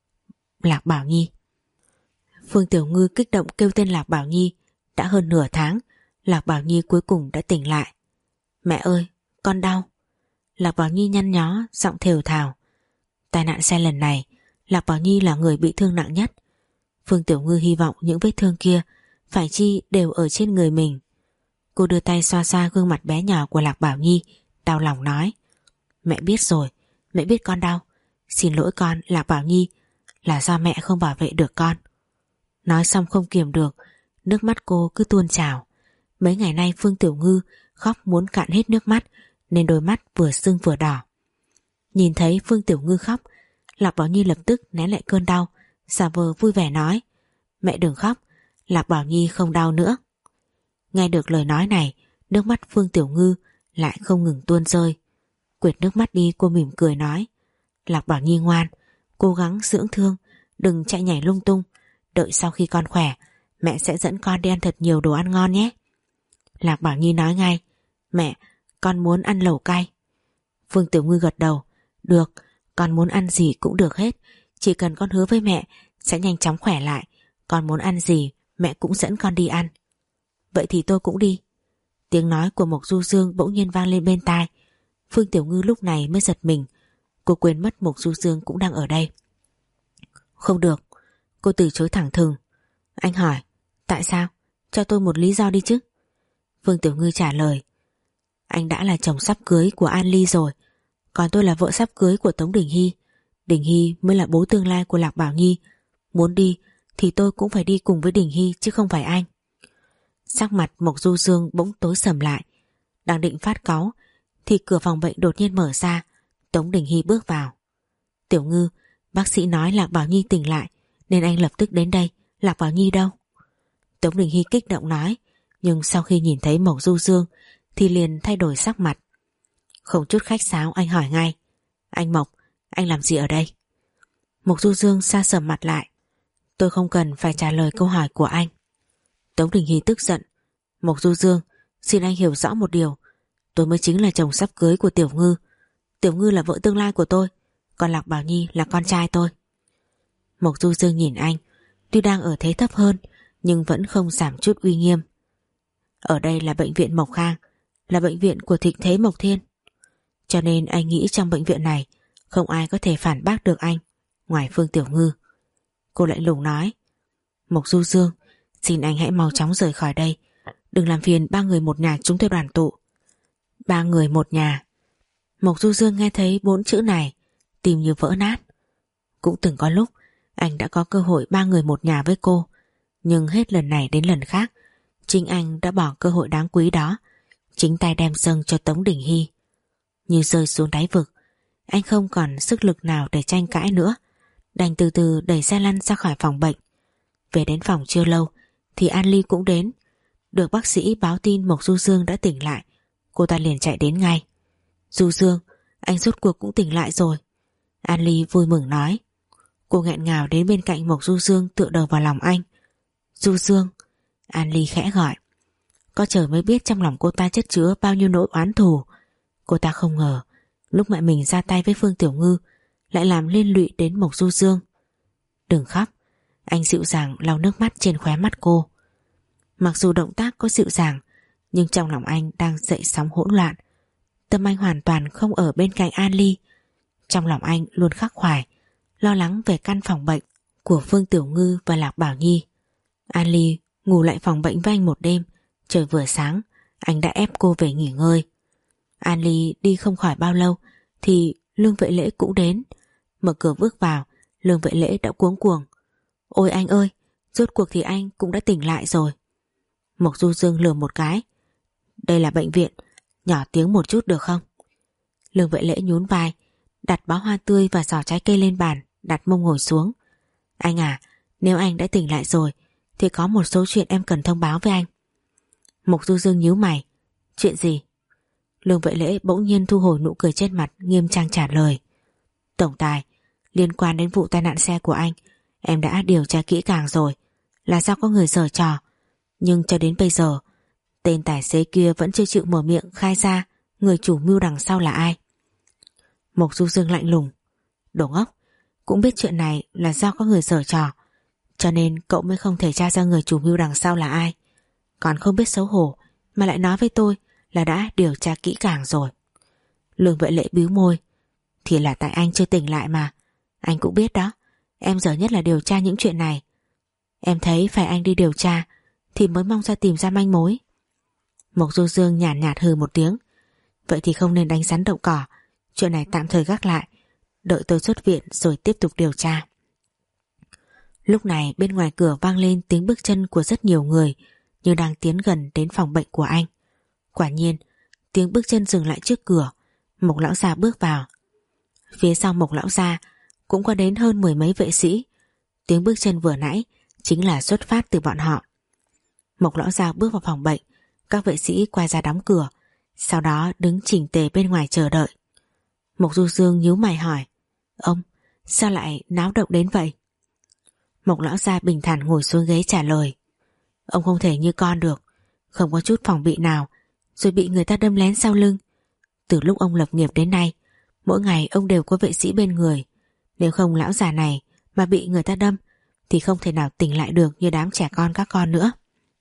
Lạc Bảo Nhi. Phương Tiểu Ngư kích động kêu tên Lạc Bảo Nhi. Đã hơn nửa tháng, Lạc Bảo Nhi cuối cùng đã tỉnh lại. Mẹ ơi, con đau. Lạc Bảo Nhi nhăn nhó, giọng thều thào. Tai nạn xe lần này, Lạc Bảo Nhi là người bị thương nặng nhất. Phương Tiểu Ngư hy vọng những vết thương kia phải chi đều ở trên người mình. Cô đưa tay xoa xoa gương mặt bé nhỏ của Lạc Bảo Nhi, đau lòng nói, mẹ biết rồi, mẹ biết con đau, xin lỗi con Lạc Bảo Nhi, là do mẹ không bảo vệ được con. Nói xong không kiềm được, nước mắt cô cứ tuôn trào. Mấy ngày nay Phương Tiểu Ngư khóc muốn cạn hết nước mắt, nên đôi mắt vừa sưng vừa đỏ. Nhìn thấy Phương Tiểu Ngư khóc, Lạc Bảo Nhi lập tức nén lại cơn đau, giả vờ vui vẻ nói, mẹ đừng khóc, Lạc Bảo Nhi không đau nữa. Nghe được lời nói này, nước mắt Phương Tiểu Ngư lại không ngừng tuôn rơi. Quệt nước mắt đi, cô mỉm cười nói, Lạc Bảo Nhi ngoan, cố gắng dưỡng thương, đừng chạy nhảy lung tung, đợi sau khi con khỏe, mẹ sẽ dẫn con đi ăn thật nhiều đồ ăn ngon nhé. Lạc Bảo Nhi nói ngay, mẹ, con muốn ăn lẩu cay. Phương Tiểu Ngư gật đầu, được, con muốn ăn gì cũng được hết, chỉ cần con hứa với mẹ sẽ nhanh chóng khỏe lại, Con muốn ăn gì mẹ cũng dẫn con đi ăn. Vậy thì tôi cũng đi. Tiếng nói của Mộc Du Dương bỗng nhiên vang lên bên tai. Phương Tiểu Ngư lúc này mới giật mình. Cô quên mất Mộc Du Dương cũng đang ở đây. Không được. Cô từ chối thẳng thừng. Anh hỏi, tại sao? Cho tôi một lý do đi chứ. Phương Tiểu Ngư trả lời, anh đã là chồng sắp cưới của An Ly rồi, còn tôi là vợ sắp cưới của Tống Đình Hy. Đình Hy mới là bố tương lai của Lạc Bảo Nhi. Muốn đi thì tôi cũng phải đi cùng với Đình Hy chứ không phải anh. Sắc mặt Mộc Du Dương bỗng tối sầm lại. Đang định phát cáu thì cửa phòng bệnh đột nhiên mở ra. Tống Đình Hy bước vào. Tiểu Ngư, bác sĩ nói Lạc Bảo Nhi tỉnh lại nên anh lập tức đến đây. Lạc Bảo Nhi đâu? Tống Đình Hy kích động nói, nhưng sau khi nhìn thấy Mộc Du Dương thì liền thay đổi sắc mặt. Không chút khách sáo anh hỏi ngay, anh Mộc, anh làm gì ở đây? Mộc Du Dương sa sầm mặt lại. Tôi không cần phải trả lời câu hỏi của anh. Tống Đình Hy tức giận. Mộc Du Dương, xin anh hiểu rõ một điều. Tôi mới chính là chồng sắp cưới của Tiểu Ngư. Tiểu Ngư là vợ tương lai của tôi, còn Lạc Bảo Nhi là con trai tôi. Mộc Du Dương nhìn anh, tuy đang ở thế thấp hơn nhưng vẫn không giảm chút uy nghiêm. Ở đây là bệnh viện Mộc Khang, là bệnh viện của thịnh thế Mộc Thiên, cho nên anh nghĩ trong bệnh viện này không ai có thể phản bác được anh ngoài Phương Tiểu Ngư. Cô lạnh lùng nói, Mộc Du Dương, xin anh hãy mau chóng rời khỏi đây, đừng làm phiền ba người một nhà chúng tôi đoàn tụ. Ba người một nhà. Mộc Du Dương nghe thấy bốn chữ này tim như vỡ nát. Cũng từng có lúc anh đã có cơ hội ba người một nhà với cô, nhưng hết lần này đến lần khác chính anh đã bỏ cơ hội đáng quý đó, chính tay đem dâng cho Tống Đình Hy. Như rơi xuống đáy vực, anh không còn sức lực nào để tranh cãi nữa, đành từ từ đẩy xe lăn ra khỏi phòng bệnh. Về đến phòng chưa lâu thì An Ly cũng đến. Được bác sĩ báo tin Mộc Du Dương đã tỉnh lại, cô ta liền chạy đến ngay. Du Dương, anh rốt cuộc cũng tỉnh lại rồi. An Ly vui mừng nói. Cô nghẹn ngào đến bên cạnh Mộc Du Dương, tựa đầu vào lòng anh. Du Dương, An Ly khẽ gọi. Có trời mới biết trong lòng cô ta chất chứa bao nhiêu nỗi oán thù. Cô ta không ngờ lúc mẹ mình ra tay với Phương Tiểu Ngư lại làm liên lụy đến Mộc Du Dương. Đừng khóc, anh dịu dàng lau nước mắt trên khóe mắt cô. Mặc dù động tác có dịu dàng, nhưng trong lòng anh đang dậy sóng hỗn loạn. Tâm anh hoàn toàn không ở bên cạnh An Ly. Trong lòng anh luôn khắc khoải, lo lắng về căn phòng bệnh của Phương Tiểu Ngư và Lạc Bảo Nhi. An Ly ngủ lại phòng bệnh với anh một đêm. Trời vừa sáng, anh đã ép cô về nghỉ ngơi. An Ly đi không khỏi bao lâu thì Lương Vệ Lễ cũng đến. Mở cửa bước vào, Lương Vệ Lễ đã cuống cuồng. Ôi anh ơi, rốt cuộc thì anh cũng đã tỉnh lại rồi. Mộc Du Dương lườm một cái. Đây là bệnh viện, nhỏ tiếng một chút được không? Lương Vệ Lễ nhún vai, đặt bó hoa tươi và giỏ trái cây lên bàn, đặt mông ngồi xuống. Anh à, nếu anh đã tỉnh lại rồi thì có một số chuyện em cần thông báo với anh. Mộc Du Dương nhíu mày. Chuyện gì? Lương Vệ Lễ bỗng nhiên thu hồi nụ cười trên mặt, nghiêm trang trả lời. Tổng tài, liên quan đến vụ tai nạn xe của anh, em đã điều tra kỹ càng rồi, là do có người giở trò. Nhưng cho đến bây giờ, tên tài xế kia vẫn chưa chịu mở miệng khai ra người chủ mưu đằng sau là ai. Mộc Du Dương lạnh lùng. Đồ ngốc, cũng biết chuyện này là do có người giở trò, cho nên cậu mới không thể tra ra người chủ mưu đằng sau là ai. Còn không biết xấu hổ mà lại nói với tôi là đã điều tra kỹ càng rồi. Lương Vệ Lễ bĩu môi. Thì là tại anh chưa tỉnh lại mà. Anh cũng biết đó, em giờ nhất là điều tra những chuyện này. Em thấy phải anh đi điều tra thì mới mong ra tìm ra manh mối. Mộc Du Dương nhàn nhạt, nhạt hừ một tiếng. Vậy thì không nên đánh rắn động cỏ. Chuyện này tạm thời gác lại, đợi tôi xuất viện rồi tiếp tục điều tra. Lúc này bên ngoài cửa vang lên tiếng bước chân của rất nhiều người, như đang tiến gần đến phòng bệnh của anh. Quả nhiên, tiếng bước chân dừng lại trước cửa. Mộc lão gia bước vào. Phía sau Mộc lão gia cũng có đến hơn mười mấy vệ sĩ. Tiếng bước chân vừa nãy chính là xuất phát từ bọn họ. Mộc lão gia bước vào phòng bệnh, các vệ sĩ quay ra đóng cửa, sau đó đứng chỉnh tề bên ngoài chờ đợi. Mộc Du Dương nhíu mày hỏi, ông, sao lại náo động đến vậy? Mộc lão gia bình thản ngồi xuống ghế trả lời, ông không thể như con được, không có chút phòng bị nào, rồi bị người ta đâm lén sau lưng. Từ lúc ông lập nghiệp đến nay, mỗi ngày ông đều có vệ sĩ bên người. Nếu không lão già này mà bị người ta đâm, thì không thể nào tỉnh lại được như đám trẻ con các con nữa.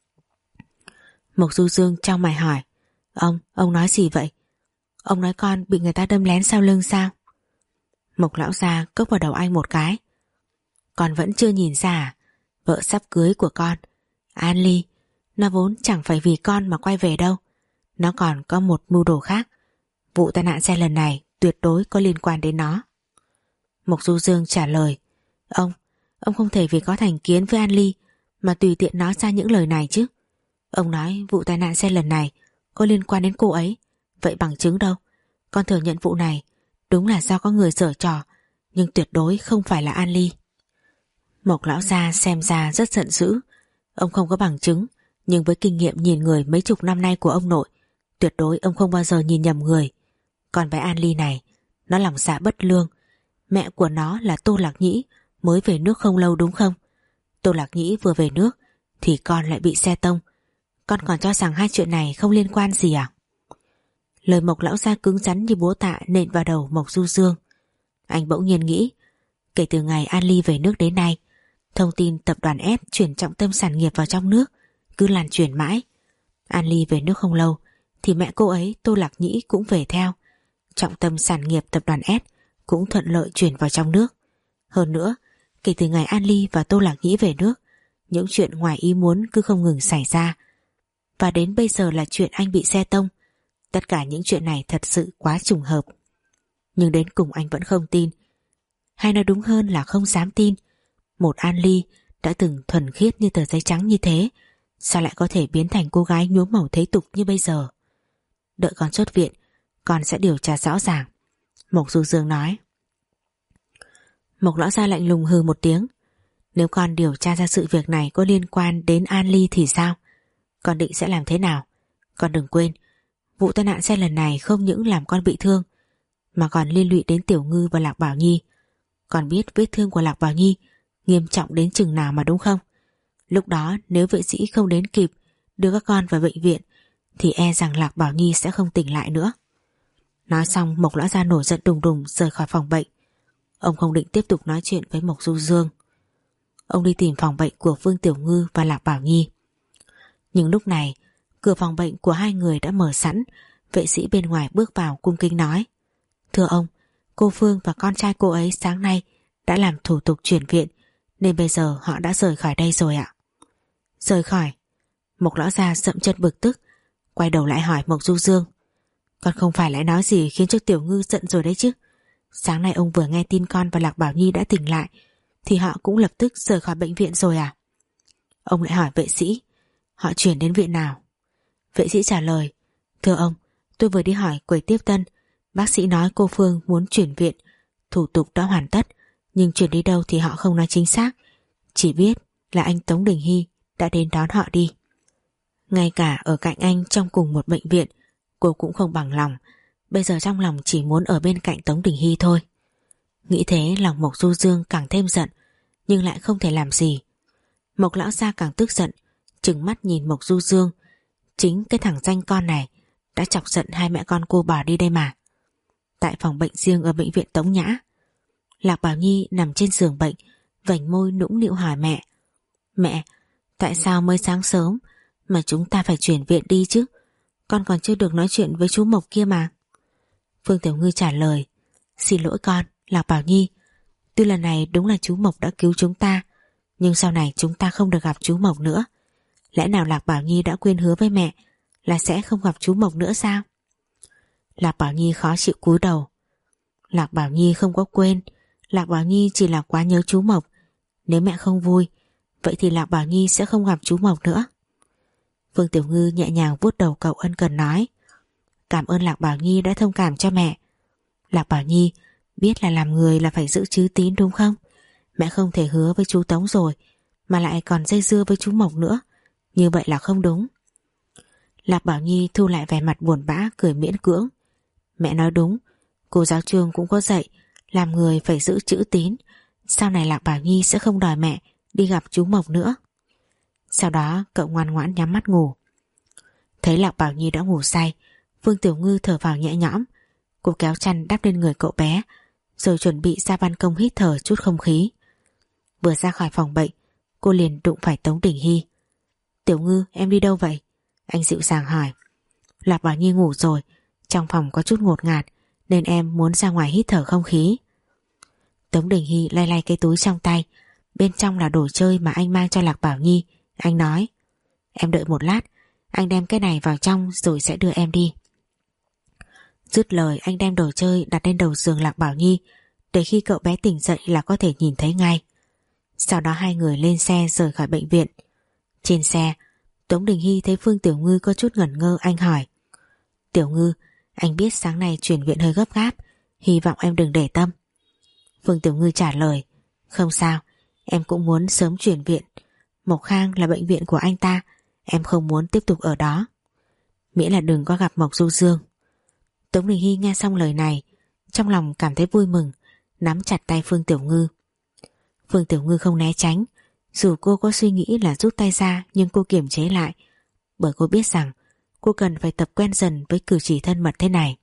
Mộc Du Dương trong mày hỏi: Ông, ông nói gì vậy? Ông nói con bị người ta đâm lén sau lưng sao? Mộc lão gia cốc vào đầu anh một cái. Con vẫn chưa nhìn ra à? Vợ sắp cưới của con, An Ly, nó vốn chẳng phải vì con mà quay về đâu. Nó còn có một mưu đồ khác. Vụ tai nạn xe lần này tuyệt đối có liên quan đến nó. Mộc Du Dương trả lời: Ông, ông không thể vì có thành kiến với An Ly mà tùy tiện nói ra những lời này chứ. Ông nói vụ tai nạn xe lần này có liên quan đến cô ấy, vậy bằng chứng đâu? Con thừa nhận vụ này đúng là do có người giở trò, nhưng tuyệt đối không phải là An Ly. Mộc lão gia xem ra rất giận dữ. Ông không có bằng chứng, nhưng với kinh nghiệm nhìn người mấy chục năm nay của ông nội, tuyệt đối ông không bao giờ nhìn nhầm người. Còn với An Ly này, nó lòng dạ bất lương. Mẹ của nó là Tô Lạc Nhĩ, mới về nước không lâu đúng không? Tô Lạc Nhĩ vừa về nước thì con lại bị xe tông. Con còn cho rằng hai chuyện này không liên quan gì à? Lời Mộc lão gia cứng rắn như búa tạ nện vào đầu Mộc Du Dương. Anh bỗng nhiên nghĩ, kể từ ngày An Ly về nước đến nay, thông tin tập đoàn S chuyển trọng tâm sản nghiệp vào trong nước cứ lan truyền mãi. An Ly về nước không lâu thì mẹ cô ấy Tô Lạc Nhĩ cũng về theo. Trọng tâm sản nghiệp tập đoàn S cũng thuận lợi chuyển vào trong nước. Hơn nữa, kể từ ngày An Ly và Tô Lạc Nhĩ về nước, những chuyện ngoài ý muốn cứ không ngừng xảy ra. Và đến bây giờ là chuyện anh bị xe tông. Tất cả những chuyện này thật sự quá trùng hợp. Nhưng đến cùng anh vẫn không tin. Hay nói đúng hơn là không dám tin. Một An Ly đã từng thuần khiết như tờ giấy trắng như thế, sao lại có thể biến thành cô gái nhuốm màu thế tục như bây giờ? Đợi con xuất viện, con sẽ điều tra rõ ràng, Mộc Du Dương nói. Mộc lão gia lạnh lùng hừ một tiếng. Nếu con điều tra ra sự việc này có liên quan đến An Ly thì sao? Con định sẽ làm thế nào? Con đừng quên, vụ tai nạn xe lần này không những làm con bị thương, mà còn liên lụy đến Tiểu Ngư và Lạc Bảo Nhi. Con biết vết thương của Lạc Bảo Nhi nghiêm trọng đến chừng nào mà đúng không? Lúc đó nếu vệ sĩ không đến kịp đưa các con vào bệnh viện thì e rằng Lạc Bảo Nhi sẽ không tỉnh lại nữa. Nói xong, Mộc lão gia nổi giận đùng đùng rời khỏi phòng bệnh. Ông không định tiếp tục nói chuyện với Mộc Du Dương. Ông đi tìm phòng bệnh của Vương Tiểu Ngư và Lạc Bảo Nhi. Nhưng lúc này cửa phòng bệnh của hai người đã mở sẵn. Vệ sĩ bên ngoài bước vào cung kính nói: Thưa ông, cô Phương và con trai cô ấy sáng nay đã làm thủ tục chuyển viện, nên bây giờ họ đã rời khỏi đây rồi ạ. Rời khỏi? Mộc lão gia dậm chân bực tức, quay đầu lại hỏi Mộc Du Dương: Con không phải lại nói gì khiến cho Tiểu Ngư giận rồi đấy chứ? Sáng nay ông vừa nghe tin con và Lạc Bảo Nhi đã tỉnh lại thì họ cũng lập tức rời khỏi bệnh viện rồi à? Ông lại hỏi vệ sĩ: Họ chuyển đến viện nào? Vệ sĩ trả lời: Thưa ông, tôi vừa đi hỏi quầy tiếp tân, bác sĩ nói cô Phương muốn chuyển viện, thủ tục đã hoàn tất, nhưng chuyển đi đâu thì họ không nói chính xác, chỉ biết là anh Tống Đình Hy đã đến đón họ đi. Ngay cả ở cạnh anh trong cùng một bệnh viện, cô cũng không bằng lòng, bây giờ trong lòng chỉ muốn ở bên cạnh Tống Đình Hy thôi. Nghĩ thế lòng Mộc Du Dương càng thêm giận, nhưng lại không thể làm gì. Mộc lão gia càng tức giận, trừng mắt nhìn Mộc Du Dương. Chính cái thằng danh con này đã chọc giận hai mẹ con cô bỏ đi đây mà. Tại phòng bệnh riêng ở bệnh viện Tống Nhã, Lạc Bảo Nhi nằm trên giường bệnh, vành môi nũng nịu hỏi mẹ: Mẹ, tại sao mới sáng sớm mà chúng ta phải chuyển viện đi chứ? Con còn chưa được nói chuyện với chú Mộc kia mà. Phương Tiểu Ngư trả lời: Xin lỗi con, Lạc Bảo Nhi. Tuy lần này đúng là chú Mộc đã cứu chúng ta, nhưng sau này chúng ta không được gặp chú Mộc nữa. Lẽ nào Lạc Bảo Nhi đã quên hứa với mẹ là sẽ không gặp chú Mộc nữa sao? Lạc Bảo Nhi khó chịu cúi đầu. Lạc Bảo Nhi không có quên, Lạc Bảo Nhi chỉ là quá nhớ chú Mộc. Nếu mẹ không vui, vậy thì Lạc Bảo Nhi sẽ không gặp chú Mộc nữa. Phương Tiểu Ngư nhẹ nhàng vuốt đầu cậu ân cần nói: Cảm ơn Lạc Bảo Nhi đã thông cảm cho mẹ. Lạc Bảo Nhi biết là làm người là phải giữ chữ tín đúng không? Mẹ không thể hứa với chú Tống rồi mà lại còn dây dưa với chú Mộc nữa, như vậy là không đúng. Lạc Bảo Nhi thu lại vẻ mặt buồn bã, cười miễn cưỡng. Mẹ nói đúng, cô giáo trường cũng có dạy làm người phải giữ chữ tín. Sau này Lạc Bảo Nhi sẽ không đòi mẹ đi gặp chú Mộc nữa. Sau đó cậu ngoan ngoãn nhắm mắt ngủ. Thấy Lạc Bảo Nhi đã ngủ say, Phương Tiểu Ngư thở vào nhẹ nhõm. Cô kéo chăn đắp lên người cậu bé, rồi chuẩn bị ra ban công hít thở chút không khí. Vừa ra khỏi phòng bệnh, cô liền đụng phải Tống Đình Hy. Tiểu Ngư, em đi đâu vậy? Anh dịu dàng hỏi. Lạc Bảo Nhi ngủ rồi, trong phòng có chút ngột ngạt nên em muốn ra ngoài hít thở không khí. Tống Đình Hy lay lay cái túi trong tay, bên trong là đồ chơi mà anh mang cho Lạc Bảo Nhi. Anh nói, em đợi một lát, anh đem cái này vào trong rồi sẽ đưa em đi. Dứt lời, anh đem đồ chơi đặt lên đầu giường Lạc Bảo Nhi, để khi cậu bé tỉnh dậy là có thể nhìn thấy ngay. Sau đó hai người lên xe rời khỏi bệnh viện. Trên xe, Tống Đình Hy thấy Phương Tiểu Ngư có chút ngẩn ngơ. Anh hỏi, Tiểu Ngư, anh biết sáng nay chuyển viện hơi gấp gáp, hy vọng em đừng để tâm. Phương Tiểu Ngư trả lời, không sao, em cũng muốn sớm chuyển viện. Mộc Khang là bệnh viện của anh ta, em không muốn tiếp tục ở đó, miễn là đừng có gặp Mộc Du Dương. Tống Đình Hy nghe xong lời này, trong lòng cảm thấy vui mừng, nắm chặt tay Phương Tiểu Ngư. Phương Tiểu Ngư không né tránh, dù cô có suy nghĩ là rút tay ra nhưng cô kiềm chế lại, bởi cô biết rằng cô cần phải tập quen dần với cử chỉ thân mật thế này.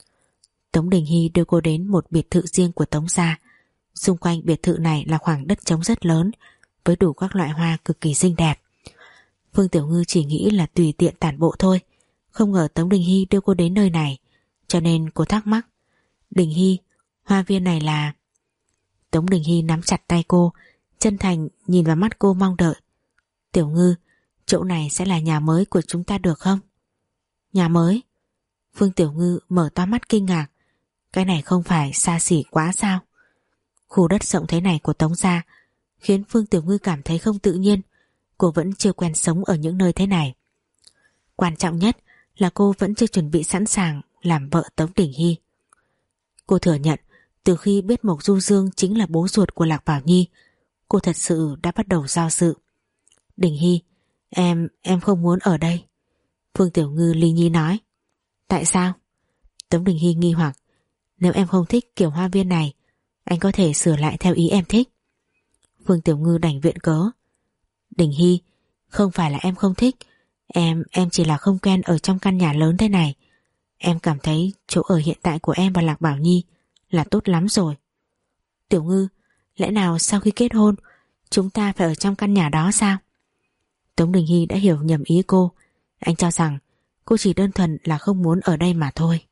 Tống Đình Hy đưa cô đến một biệt thự riêng của Tống gia. Xung quanh biệt thự này là khoảng đất trống rất lớn, với đủ các loại hoa cực kỳ xinh đẹp. Phương Tiểu Ngư chỉ nghĩ là tùy tiện tản bộ thôi, không ngờ Tống Đình Hy đưa cô đến nơi này, cho nên cô thắc mắc, Đình Hy, hoa viên này là... Tống Đình Hy nắm chặt tay cô, chân thành nhìn vào mắt cô mong đợi. Tiểu Ngư, chỗ này sẽ là nhà mới của chúng ta được không? Nhà mới? Phương Tiểu Ngư mở to mắt kinh ngạc, cái này không phải xa xỉ quá sao? Khu đất rộng thế này của Tống gia khiến Phương Tiểu Ngư cảm thấy không tự nhiên. Cô vẫn chưa quen sống ở những nơi thế này. Quan trọng nhất là cô vẫn chưa chuẩn bị sẵn sàng làm vợ Tống Đình Hy. Cô thừa nhận, từ khi biết Mộc Du Dương chính là bố ruột của Lạc Bảo Nhi, cô thật sự đã bắt đầu do dự. Đình Hy, em, em không muốn ở đây. Phương Tiểu Ngư ly nhi nói. Tại sao? Tống Đình Hy nghi hoặc. Nếu em không thích kiểu hoa viên này, anh có thể sửa lại theo ý em thích. Phương Tiểu Ngư đành viện cớ. Đình Hy, không phải là em không thích, Em, em chỉ là không quen ở trong căn nhà lớn thế này. Em cảm thấy chỗ ở hiện tại của em và Lạc Bảo Nhi là tốt lắm rồi. Tiểu Ngư, lẽ nào sau khi kết hôn chúng ta phải ở trong căn nhà đó sao? Tống Đình Hy đã hiểu nhầm ý cô. Anh cho rằng cô chỉ đơn thuần là không muốn ở đây mà thôi.